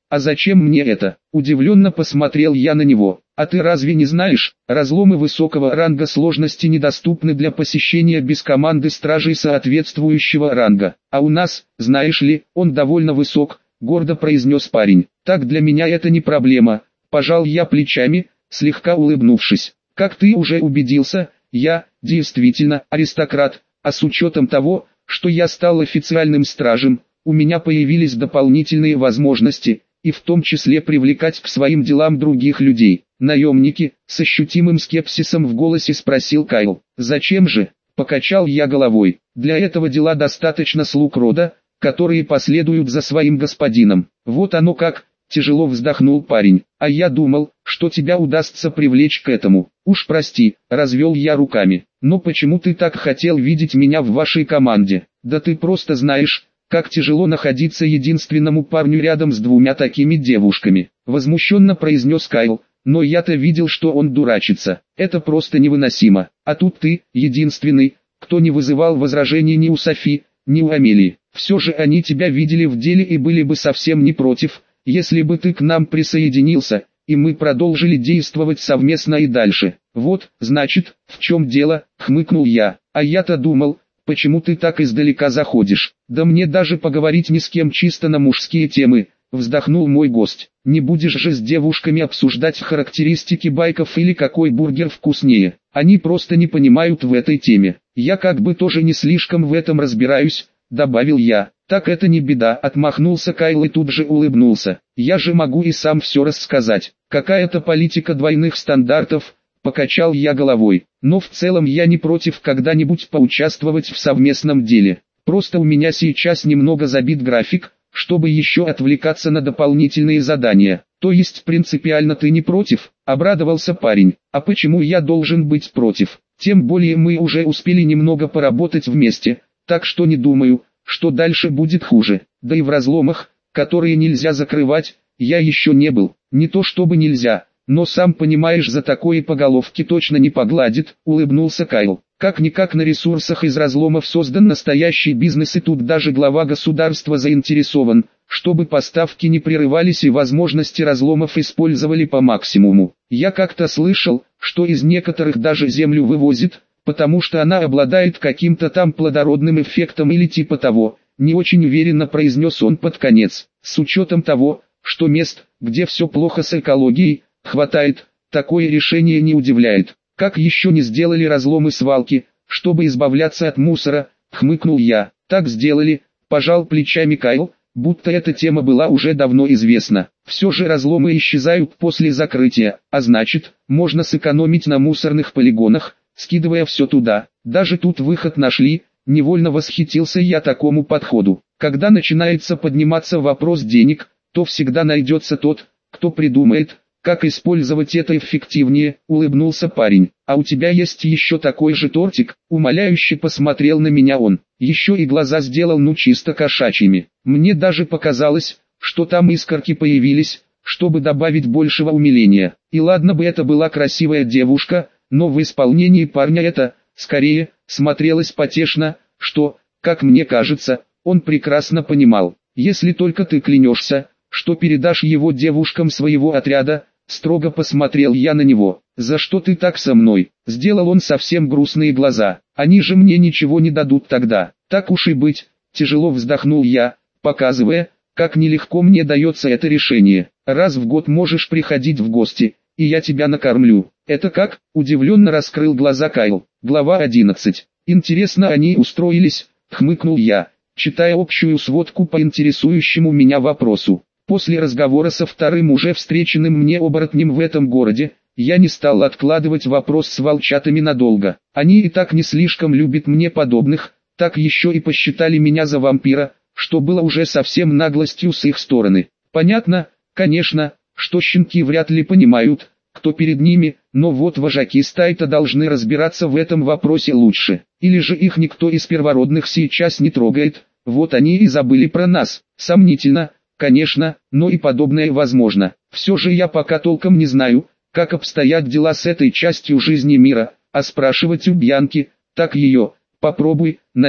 А зачем мне это? Удивленно посмотрел я на него. А ты разве не знаешь, разломы высокого ранга сложности недоступны для посещения без команды стражей соответствующего ранга. А у нас, знаешь ли, он довольно высок, гордо произнес парень. Так для меня это не проблема. Пожал я плечами, слегка улыбнувшись. Как ты уже убедился, я, действительно, аристократ, а с учетом того, что я стал официальным стражем, у меня появились дополнительные возможности, и в том числе привлекать к своим делам других людей. Наемники, с ощутимым скепсисом в голосе спросил Кайл. Зачем же? Покачал я головой. Для этого дела достаточно слуг рода, которые последуют за своим господином. Вот оно как, тяжело вздохнул парень. А я думал, что тебя удастся привлечь к этому. Уж прости, развел я руками. Но почему ты так хотел видеть меня в вашей команде? Да ты просто знаешь, как тяжело находиться единственному парню рядом с двумя такими девушками. Возмущенно произнес Кайл. Но я-то видел, что он дурачится. Это просто невыносимо. А тут ты, единственный, кто не вызывал возражений ни у Софи, ни у Амелии. Все же они тебя видели в деле и были бы совсем не против, если бы ты к нам присоединился, и мы продолжили действовать совместно и дальше. Вот, значит, в чем дело, хмыкнул я. А я-то думал, почему ты так издалека заходишь? Да мне даже поговорить ни с кем чисто на мужские темы. Вздохнул мой гость. Не будешь же с девушками обсуждать характеристики байков или какой бургер вкуснее. Они просто не понимают в этой теме. Я как бы тоже не слишком в этом разбираюсь, добавил я. Так это не беда, отмахнулся Кайл и тут же улыбнулся. Я же могу и сам все рассказать. Какая-то политика двойных стандартов, покачал я головой. Но в целом я не против когда-нибудь поучаствовать в совместном деле. Просто у меня сейчас немного забит график, чтобы еще отвлекаться на дополнительные задания. То есть принципиально ты не против? Обрадовался парень. А почему я должен быть против? Тем более мы уже успели немного поработать вместе, так что не думаю, что дальше будет хуже. Да и в разломах, которые нельзя закрывать, я еще не был. Не то чтобы нельзя, но сам понимаешь, за такое по головке точно не погладит, улыбнулся Кайл. Как-никак на ресурсах из разломов создан настоящий бизнес, и тут даже глава государства заинтересован, чтобы поставки не прерывались и возможности разломов использовали по максимуму. Я как-то слышал, что из некоторых даже землю вывозит, потому что она обладает каким-то там плодородным эффектом или типа того, не очень уверенно произнес он под конец. С учетом того, что мест, где все плохо с экологией, хватает, такое решение не удивляет. Как еще не сделали разломы свалки, чтобы избавляться от мусора, хмыкнул я. Так сделали, пожал плечами Кайл, будто эта тема была уже давно известна. Все же разломы исчезают после закрытия, а значит, можно сэкономить на мусорных полигонах, скидывая все туда. Даже тут выход нашли, невольно восхитился я такому подходу. Когда начинается подниматься вопрос денег, то всегда найдется тот, кто придумает, как использовать это эффективнее, улыбнулся парень. А у тебя есть еще такой же тортик? Умоляюще посмотрел на меня он. Еще и глаза сделал чисто кошачьими. Мне даже показалось, что там искорки появились, чтобы добавить большего умиления. И ладно бы это была красивая девушка, но в исполнении парня это, скорее, смотрелось потешно, что, как мне кажется, он прекрасно понимал. Если только ты клянешься, что передашь его девушкам своего отряда, строго посмотрел я на него. «За что ты так со мной?» Сделал он совсем грустные глаза. «Они же мне ничего не дадут тогда». «Так уж и быть», тяжело вздохнул я, показывая, как нелегко мне дается это решение. «Раз в год можешь приходить в гости, и я тебя накормлю». «Это как?» Удивленно раскрыл глаза Кайл. Глава 11. «Интересно они устроились», хмыкнул я, читая общую сводку по интересующему меня вопросу. После разговора со вторым уже встреченным мне оборотнем в этом городе, я не стал откладывать вопрос с волчатами надолго. Они и так не слишком любят мне подобных, так еще и посчитали меня за вампира, что было уже совсем наглостью с их стороны. Понятно, конечно, что щенки вряд ли понимают, кто перед ними, но вот вожаки стаи-то должны разбираться в этом вопросе лучше. Или же их никто из первородных сейчас не трогает, вот они и забыли про нас. Сомнительно. Конечно, но и подобное возможно. Все же я пока толком не знаю, как обстоят дела с этой частью жизни мира, а спрашивать у Бьянки, так ее, попробуй, найди.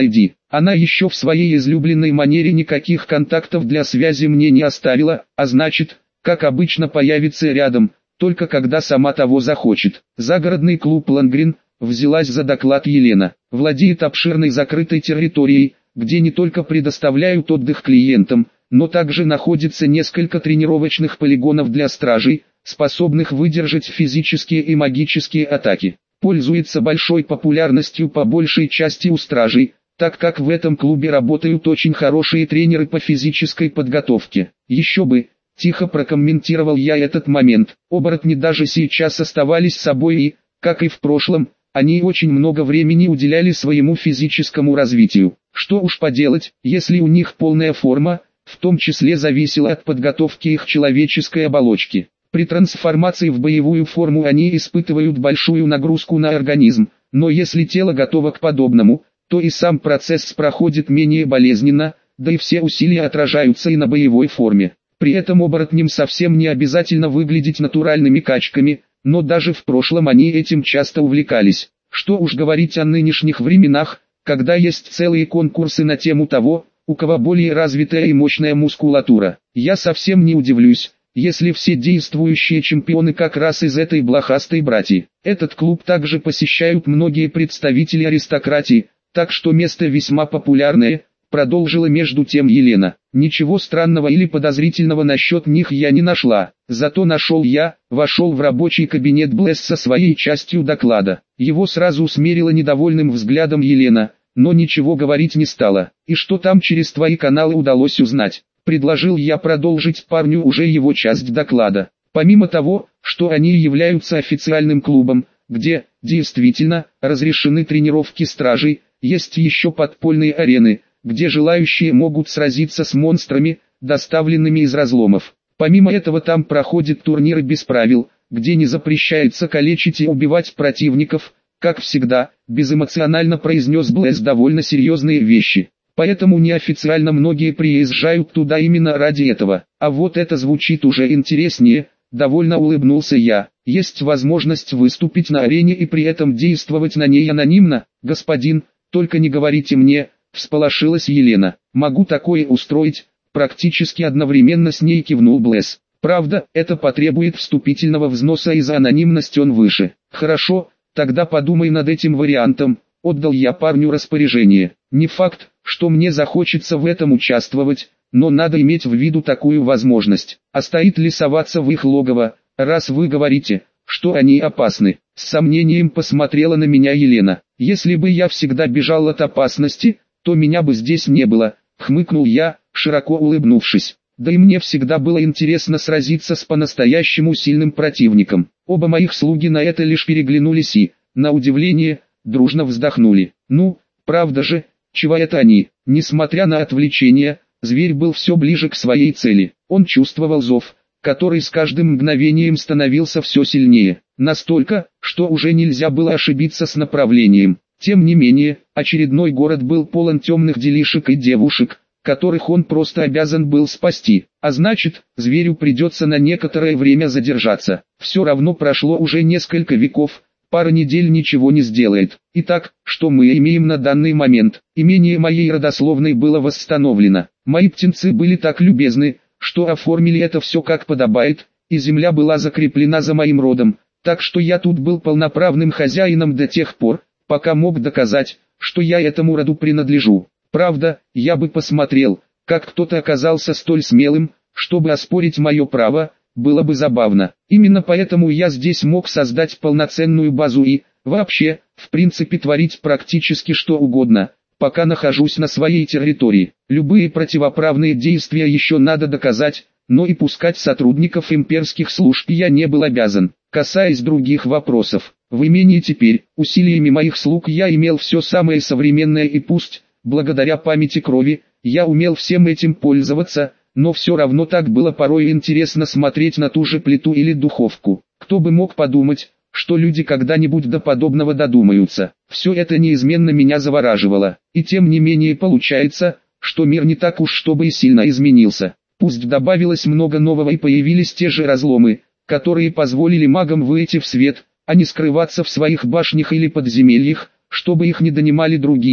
Она еще в своей излюбленной манере никаких контактов для связи мне не оставила, а значит, как обычно появится рядом, только когда сама того захочет. Загородный клуб «Лангрен», взялась за доклад Елена, владеет обширной закрытой территорией, где не только предоставляют отдых клиентам, но также находится несколько тренировочных полигонов для стражей, способных выдержать физические и магические атаки. Пользуется большой популярностью по большей части у стражей, так как в этом клубе работают очень хорошие тренеры по физической подготовке. Еще бы, тихо прокомментировал я этот момент. Оборотни даже сейчас оставались собой и, как и в прошлом, они очень много времени уделяли своему физическому развитию. Что уж поделать, если у них полная форма, в том числе зависело от подготовки их человеческой оболочки. При трансформации в боевую форму они испытывают большую нагрузку на организм, но если тело готово к подобному, то и сам процесс проходит менее болезненно, да и все усилия отражаются и на боевой форме. При этом оборотням совсем не обязательно выглядеть натуральными качками, но даже в прошлом они этим часто увлекались. Что уж говорить о нынешних временах, когда есть целые конкурсы на тему того, у кого более развитая и мощная мускулатура. Я совсем не удивлюсь, если все действующие чемпионы как раз из этой блохастой братьи. Этот клуб также посещают многие представители аристократии, так что место весьма популярное, продолжила между тем Елена. Ничего странного или подозрительного насчет них я не нашла, зато нашел я, вошел в рабочий кабинет Блесс со своей частью доклада. Его сразу смерила недовольным взглядом Елена, но ничего говорить не стала. И что там через твои каналы удалось узнать? Предложил я продолжить парню уже его часть доклада. Помимо того, что они являются официальным клубом, где, действительно, разрешены тренировки стражей, есть еще подпольные арены, где желающие могут сразиться с монстрами, доставленными из разломов. Помимо этого там проходят турниры без правил, где не запрещается калечить и убивать противников, как всегда, безэмоционально произнес Блэс довольно серьезные вещи. Поэтому неофициально многие приезжают туда именно ради этого. А вот это звучит уже интереснее, довольно улыбнулся я. Есть возможность выступить на арене и при этом действовать на ней анонимно, господин, только не говорите мне, всполошилась Елена. Могу такое устроить, практически одновременно с ней кивнул Блэс. Правда, это потребует вступительного взноса и за анонимность он выше. Хорошо, тогда подумай над этим вариантом, отдал я парню распоряжение. Не факт, что мне захочется в этом участвовать, но надо иметь в виду такую возможность. А стоит ли соваться в их логово, раз вы говорите, что они опасны? С сомнением посмотрела на меня Елена. Если бы я всегда бежал от опасности, то меня бы здесь не было, хмыкнул я, широко улыбнувшись. Да и мне всегда было интересно сразиться с по-настоящему сильным противником. Оба моих слуги на это лишь переглянулись и, на удивление, дружно вздохнули. Ну, правда же, чего это они? Несмотря на отвлечение, зверь был все ближе к своей цели. Он чувствовал зов, который с каждым мгновением становился все сильнее. Настолько, что уже нельзя было ошибиться с направлением. Тем не менее, очередной город был полон темных делишек и девушек, которых он просто обязан был спасти. А значит, зверю придется на некоторое время задержаться. Все равно прошло уже несколько веков, пара недель ничего не сделает. Итак, что мы имеем на данный момент? Имение моей родословной было восстановлено. Мои птенцы были так любезны, что оформили это все как подобает, и земля была закреплена за моим родом, так что я тут был полноправным хозяином до тех пор, пока мог доказать, что я этому роду принадлежу. Правда, я бы посмотрел, как кто-то оказался столь смелым, чтобы оспорить мое право, было бы забавно. Именно поэтому я здесь мог создать полноценную базу и, вообще, в принципе творить практически что угодно, пока нахожусь на своей территории. Любые противоправные действия еще надо доказать, но и пускать сотрудников имперских служб я не был обязан. Касаясь других вопросов, в имении теперь, усилиями моих слуг я имел все самое современное и пусть, благодаря памяти крови, я умел всем этим пользоваться, но все равно так было порой интересно смотреть на ту же плиту или духовку. Кто бы мог подумать, что люди когда-нибудь до подобного додумаются. Все это неизменно меня завораживало. И тем не менее получается, что мир не так уж чтобы и сильно изменился. Пусть добавилось много нового и появились те же разломы, которые позволили магам выйти в свет, а не скрываться в своих башнях или подземельях, чтобы их не донимали другие,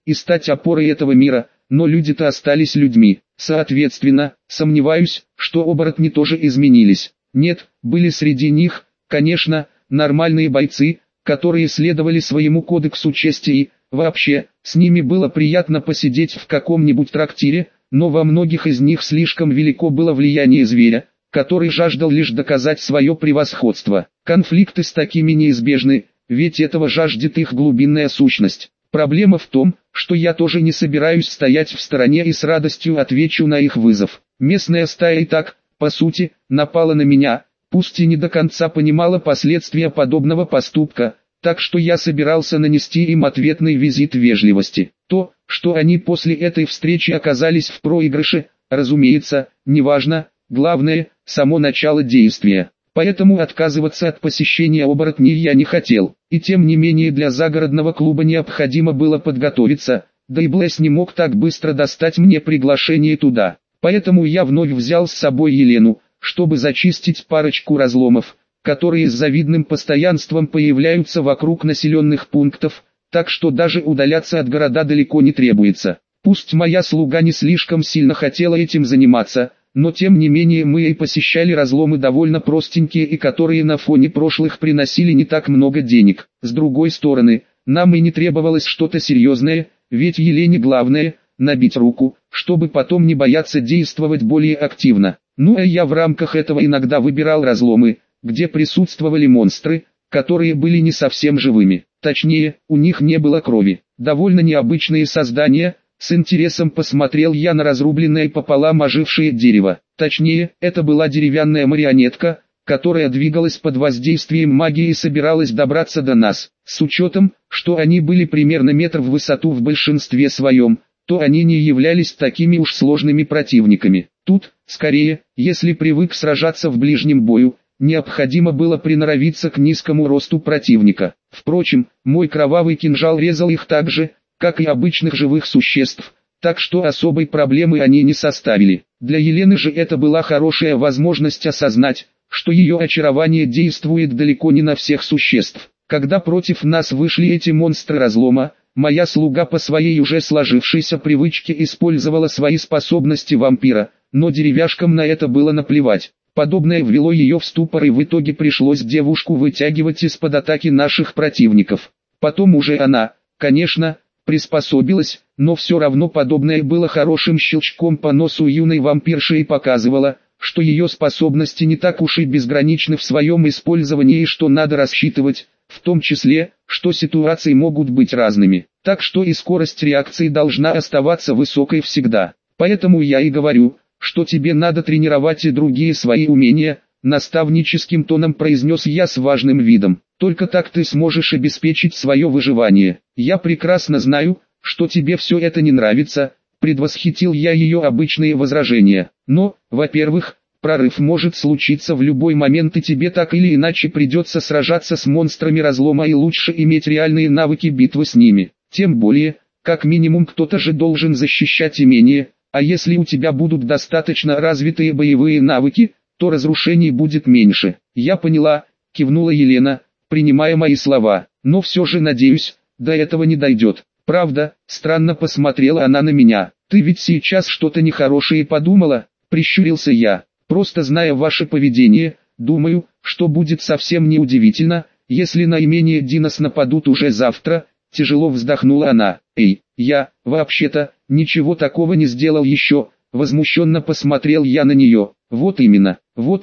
и стать опорой этого мира, но люди-то остались людьми. Соответственно, сомневаюсь, что оборотни тоже изменились. Нет, были среди них, конечно, нормальные бойцы, которые следовали своему кодексу чести и, вообще, с ними было приятно посидеть в каком-нибудь трактире, но во многих из них слишком велико было влияние зверя, который жаждал лишь доказать свое превосходство. Конфликты с такими неизбежны, ведь этого жаждет их глубинная сущность. Проблема в том, что я тоже не собираюсь стоять в стороне и с радостью отвечу на их вызов. Местная стая и так, по сути, напала на меня, пусть и не до конца понимала последствия подобного поступка, так что я собирался нанести им ответный визит вежливости. То, что они после этой встречи оказались в проигрыше, разумеется, неважно, главное – само начало действия. Поэтому отказываться от посещения оборотней я не хотел, и тем не менее для загородного клуба необходимо было подготовиться, да и Блэс не мог так быстро достать мне приглашение туда. Поэтому я вновь взял с собой Елену, чтобы зачистить парочку разломов, которые с завидным постоянством появляются вокруг населенных пунктов, так что даже удаляться от города далеко не требуется. Пусть моя слуга не слишком сильно хотела этим заниматься, но тем не менее мы и посещали разломы довольно простенькие и которые на фоне прошлых приносили не так много денег. С другой стороны, нам и не требовалось что-то серьезное, ведь Елене главное – набить руку, чтобы потом не бояться действовать более активно. Ну а я в рамках этого иногда выбирал разломы, где присутствовали монстры, которые были не совсем живыми. Точнее, у них не было крови. Довольно необычные создания. С интересом посмотрел я на разрубленное пополам ожившее дерево. Точнее, это была деревянная марионетка, которая двигалась под воздействием магии и собиралась добраться до нас. С учетом, что они были примерно метр в высоту в большинстве своем, то они не являлись такими уж сложными противниками. Тут, скорее, если привык сражаться в ближнем бою, необходимо было приноровиться к низкому росту противника. Впрочем, мой кровавый кинжал резал их так же, как и обычных живых существ, так что особой проблемы они не составили. Для Елены же это была хорошая возможность осознать, что ее очарование действует далеко не на всех существ. Когда против нас вышли эти монстры разлома, моя слуга по своей уже сложившейся привычке использовала свои способности вампира, но деревяшкам на это было наплевать. Подобное ввело ее в ступор, и в итоге пришлось девушку вытягивать из-под атаки наших противников. Потом уже она, конечно, приспособилась, но все равно подобное было хорошим щелчком по носу юной вампирши и показывало, что ее способности не так уж и безграничны в своем использовании и что надо рассчитывать, в том числе, что ситуации могут быть разными. Так что и скорость реакции должна оставаться высокой всегда. Поэтому я и говорю, что тебе надо тренировать и другие свои умения, наставническим тоном произнес я с важным видом. Только так ты сможешь обеспечить свое выживание. Я прекрасно знаю, что тебе все это не нравится, предвосхитил я ее обычные возражения. Но, во-первых, прорыв может случиться в любой момент и тебе так или иначе придется сражаться с монстрами разлома и лучше иметь реальные навыки битвы с ними. Тем более, как минимум кто-то же должен защищать имение, а если у тебя будут достаточно развитые боевые навыки, то разрушений будет меньше. Я поняла, кивнула Елена, принимая мои слова, но все же надеюсь, до этого не дойдет. Правда, странно посмотрела она на меня. Ты ведь сейчас что-то нехорошее подумала, прищурился я. Просто зная ваше поведение, думаю, что будет совсем неудивительно, если на имение Динос нападут уже завтра, тяжело вздохнула она. Эй, я, вообще-то, ничего такого не сделал еще, возмущенно посмотрел я на нее. Вот именно,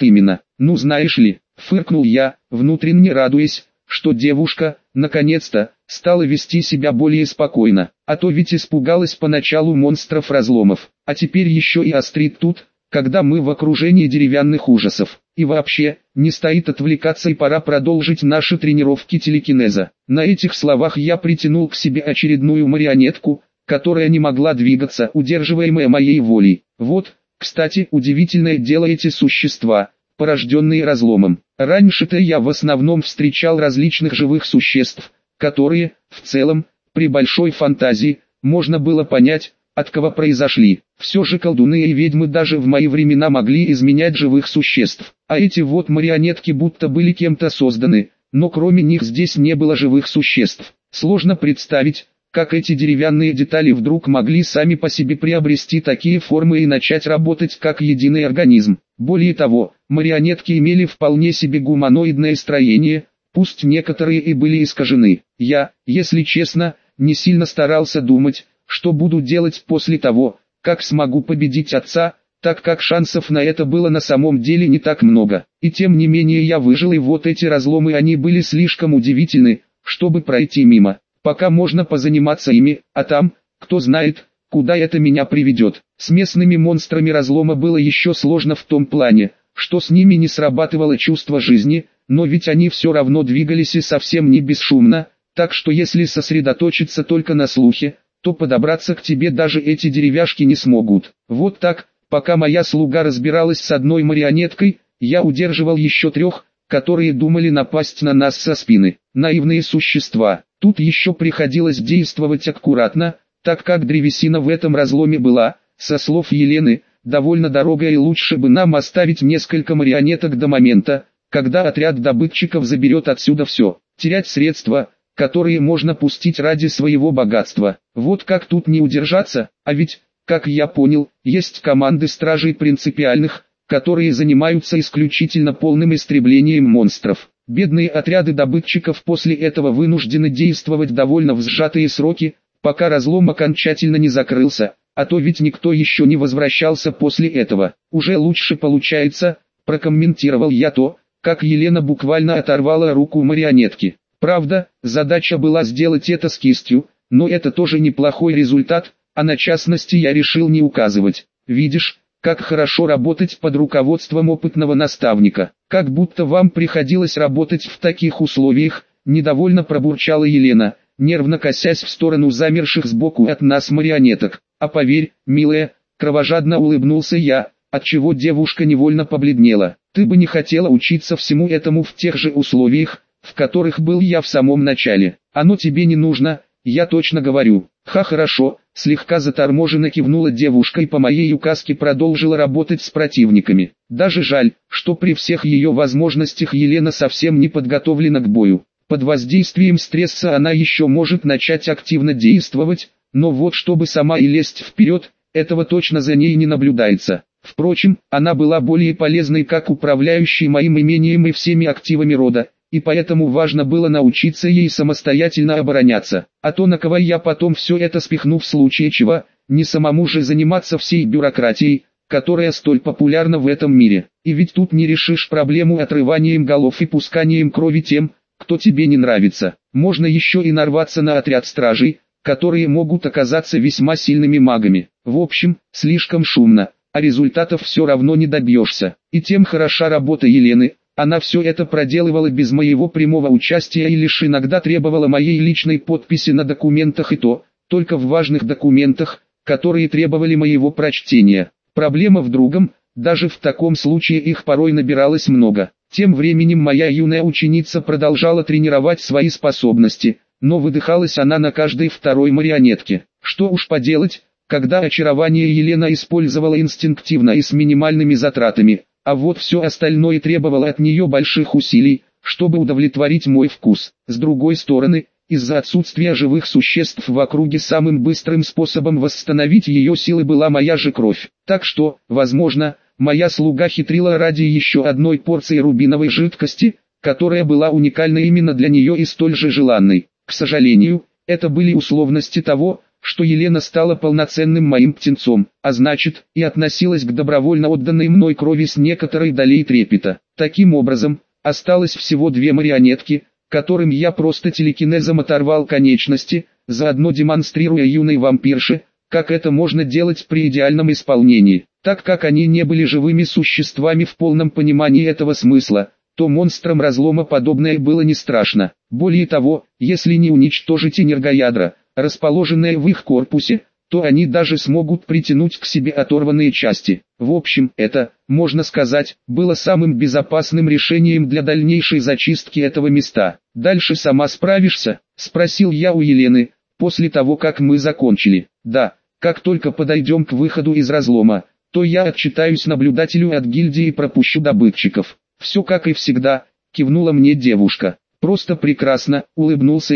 ну знаешь ли, фыркнул я, внутренне радуясь, что девушка, наконец-то, стала вести себя более спокойно, а то ведь испугалась поначалу монстров-разломов, а теперь еще и острит тут, когда мы в окружении деревянных ужасов. И вообще, не стоит отвлекаться и пора продолжить наши тренировки телекинеза. На этих словах я притянул к себе очередную марионетку, которая не могла двигаться, удерживаемая моей волей. Вот, кстати, удивительное дело эти существа, порожденные разломом. Раньше-то я в основном встречал различных живых существ, которые, в целом, при большой фантазии, можно было понять, от кого произошли. Все же колдуны и ведьмы даже в мои времена могли изменять живых существ. А эти вот марионетки будто были кем-то созданы, но кроме них здесь не было живых существ. Сложно представить, как эти деревянные детали вдруг могли сами по себе приобрести такие формы и начать работать как единый организм. Более того, марионетки имели вполне себе гуманоидное строение, пусть некоторые и были искажены. Я, если честно, не сильно старался думать, что буду делать после того, как смогу победить отца, так как шансов на это было на самом деле не так много. И тем не менее я выжил, и вот эти разломы, они были слишком удивительны, чтобы пройти мимо. Пока можно позаниматься ими, а там, кто знает, куда это меня приведет. С местными монстрами разлома было еще сложно в том плане, что с ними не срабатывало чувство жизни, но ведь они все равно двигались и совсем не бесшумно, так что если сосредоточиться только на слухе, то подобраться к тебе даже эти деревяшки не смогут. Вот так, пока моя слуга разбиралась с одной марионеткой, я удерживал еще 3, которые думали напасть на нас со спины. Наивные существа. Тут еще приходилось действовать аккуратно, так как древесина в этом разломе была, со слов Елены, довольно дорогая, и лучше бы нам оставить несколько марионеток до момента, когда отряд добытчиков заберет отсюда все. Терять средства, которые можно пустить ради своего богатства. Вот как тут не удержаться, а ведь, как я понял, есть команды стражей принципиальных, которые занимаются исключительно полным истреблением монстров. Бедные отряды добытчиков после этого вынуждены действовать довольно в сжатые сроки, пока разлом окончательно не закрылся, а то ведь никто еще не возвращался после этого. Уже лучше получается, прокомментировал я то, как Елена буквально оторвала руку марионетки. Правда, задача была сделать это с кистью, но это тоже неплохой результат, а на частности я решил не указывать. Видишь, как хорошо работать под руководством опытного наставника. Как будто вам приходилось работать в таких условиях, недовольно пробурчала Елена, нервно косясь в сторону замерших сбоку от нас марионеток. А поверь, милая, кровожадно улыбнулся я, отчего девушка невольно побледнела. Ты бы не хотела учиться всему этому в тех же условиях, в которых был я в самом начале. Оно тебе не нужно, я точно говорю. Ха, хорошо, слегка заторможенно кивнула девушка и по моей указке продолжила работать с противниками. Даже жаль, что при всех ее возможностях Елена совсем не подготовлена к бою. Под воздействием стресса она еще может начать активно действовать, но вот чтобы сама и лезть вперед, этого точно за ней не наблюдается. Впрочем, она была более полезной как управляющей моим имением и всеми активами рода, и поэтому важно было научиться ей самостоятельно обороняться. А то на кого я потом все это спихну в случае чего, не самому же заниматься всей бюрократией, которая столь популярна в этом мире. И ведь тут не решишь проблему отрыванием голов и пусканием крови тем, кто тебе не нравится. Можно еще и нарваться на отряд стражей, которые могут оказаться весьма сильными магами. В общем, слишком шумно, а результатов все равно не добьешься. И тем хороша работа Елены. Она все это проделывала без моего прямого участия и лишь иногда требовала моей личной подписи на документах, и то, только в важных документах, которые требовали моего прочтения. Проблема в другом, даже в таком случае их порой набиралось много. Тем временем моя юная ученица продолжала тренировать свои способности, но выдыхалась она на каждой второй марионетке. Что уж поделать, когда очарование Елена использовала инстинктивно и с минимальными затратами, а вот все остальное требовало от нее больших усилий, чтобы удовлетворить мой вкус. С другой стороны, из-за отсутствия живых существ в округе самым быстрым способом восстановить ее силы была моя же кровь. Так что, возможно, моя слуга хитрила ради еще одной порции рубиновой жидкости, которая была уникальна именно для нее и столь же желанной. К сожалению, это были условности того, что Елена стала полноценным моим птенцом, а значит, и относилась к добровольно отданной мной крови с некоторой долей трепета. Таким образом, осталось всего 2 марионетки, которым я просто телекинезом оторвал конечности, заодно демонстрируя юной вампирше, как это можно делать при идеальном исполнении. Так как они не были живыми существами в полном понимании этого смысла, то монстрам разлома подобное было не страшно. Более того, если не уничтожить энергоядра, расположенные в их корпусе, то они даже смогут притянуть к себе оторванные части. В общем, это, можно сказать, было самым безопасным решением для дальнейшей зачистки этого места. «Дальше сама справишься?» – спросил я у Елены, после того как мы закончили. «Да, как только подойдем к выходу из разлома, то я отчитаюсь наблюдателю от гильдии и пропущу добытчиков». «Все как и всегда», – кивнула мне девушка. «Просто прекрасно», – улыбнулся я.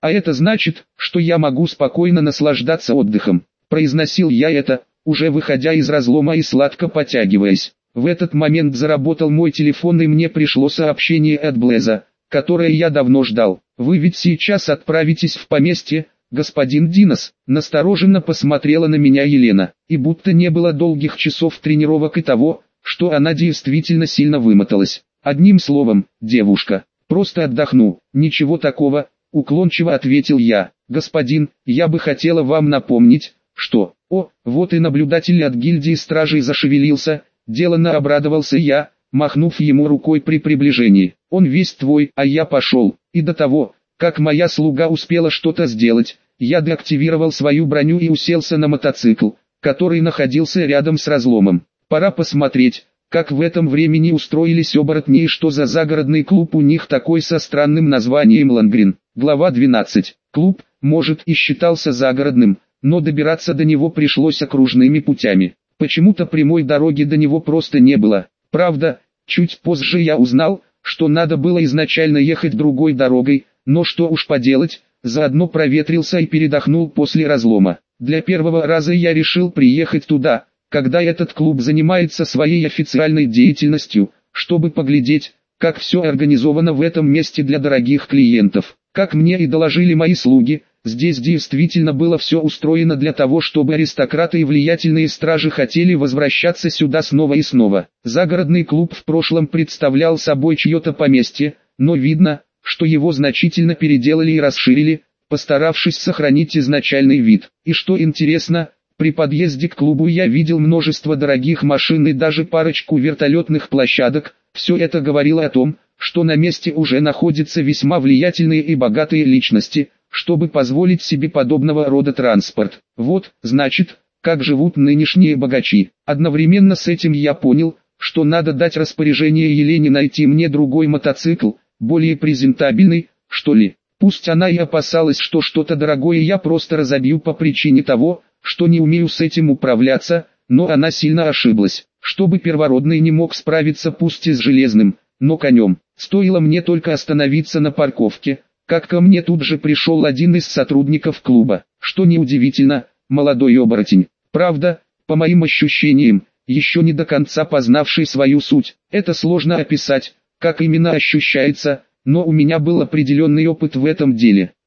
А это значит, что я могу спокойно наслаждаться отдыхом. Произносил я это, уже выходя из разлома и сладко потягиваясь. В этот момент заработал мой телефон и мне пришло сообщение от Блеза, которое я давно ждал. «Вы ведь сейчас отправитесь в поместье, господин Динос?» Настороженно посмотрела на меня Елена, и будто не было долгих часов тренировок и того, что она действительно сильно вымоталась. «Одним словом, девушка, просто отдохну, ничего такого», уклончиво ответил я. «Господин, я бы хотела вам напомнить, что...» «О, вот и наблюдатель от гильдии стражей зашевелился», деланно обрадовался я, махнув ему рукой при приближении. «Он весь твой, а я пошел». И до того, как моя слуга успела что-то сделать, я деактивировал свою броню и уселся на мотоцикл, который находился рядом с разломом. Пора посмотреть, как в этом времени устроились оборотни и что за загородный клуб у них такой со странным названием Лангрин. Глава 12. Клуб, может, и считался загородным, но добираться до него пришлось окружными путями. Почему-то прямой дороги до него просто не было. Правда, чуть позже я узнал, что надо было изначально ехать другой дорогой, но что уж поделать, заодно проветрился и передохнул после разлома. Для первого раза я решил приехать туда, когда этот клуб занимается своей официальной деятельностью, чтобы поглядеть, как все организовано в этом месте для дорогих клиентов. Как мне и доложили мои слуги, здесь действительно было все устроено для того, чтобы аристократы и влиятельные стражи хотели возвращаться сюда снова и снова. Загородный клуб в прошлом представлял собой чье-то поместье, но видно, что его значительно переделали и расширили, постаравшись сохранить изначальный вид. И что интересно, при подъезде к клубу я видел множество дорогих машин и даже парочку вертолетных площадок. Все это говорило о том, что на месте уже находятся весьма влиятельные и богатые личности, чтобы позволить себе подобного рода транспорт. Вот, значит, как живут нынешние богачи. Одновременно с этим я понял, что надо дать распоряжение Елене найти мне другой мотоцикл, более презентабельный, что ли. Пусть она и опасалась, что что-то дорогое я просто разобью по причине того, что не умею с этим управляться, но она сильно ошиблась. Чтобы первородный не мог справиться пусть и с железным, но конем. Стоило мне только остановиться на парковке, как ко мне тут же пришел один из сотрудников клуба. Что неудивительно, молодой оборотень. Правда, по моим ощущениям, еще не до конца познавший свою суть. Это сложно описать, как именно ощущается, но у меня был определенный опыт в этом деле.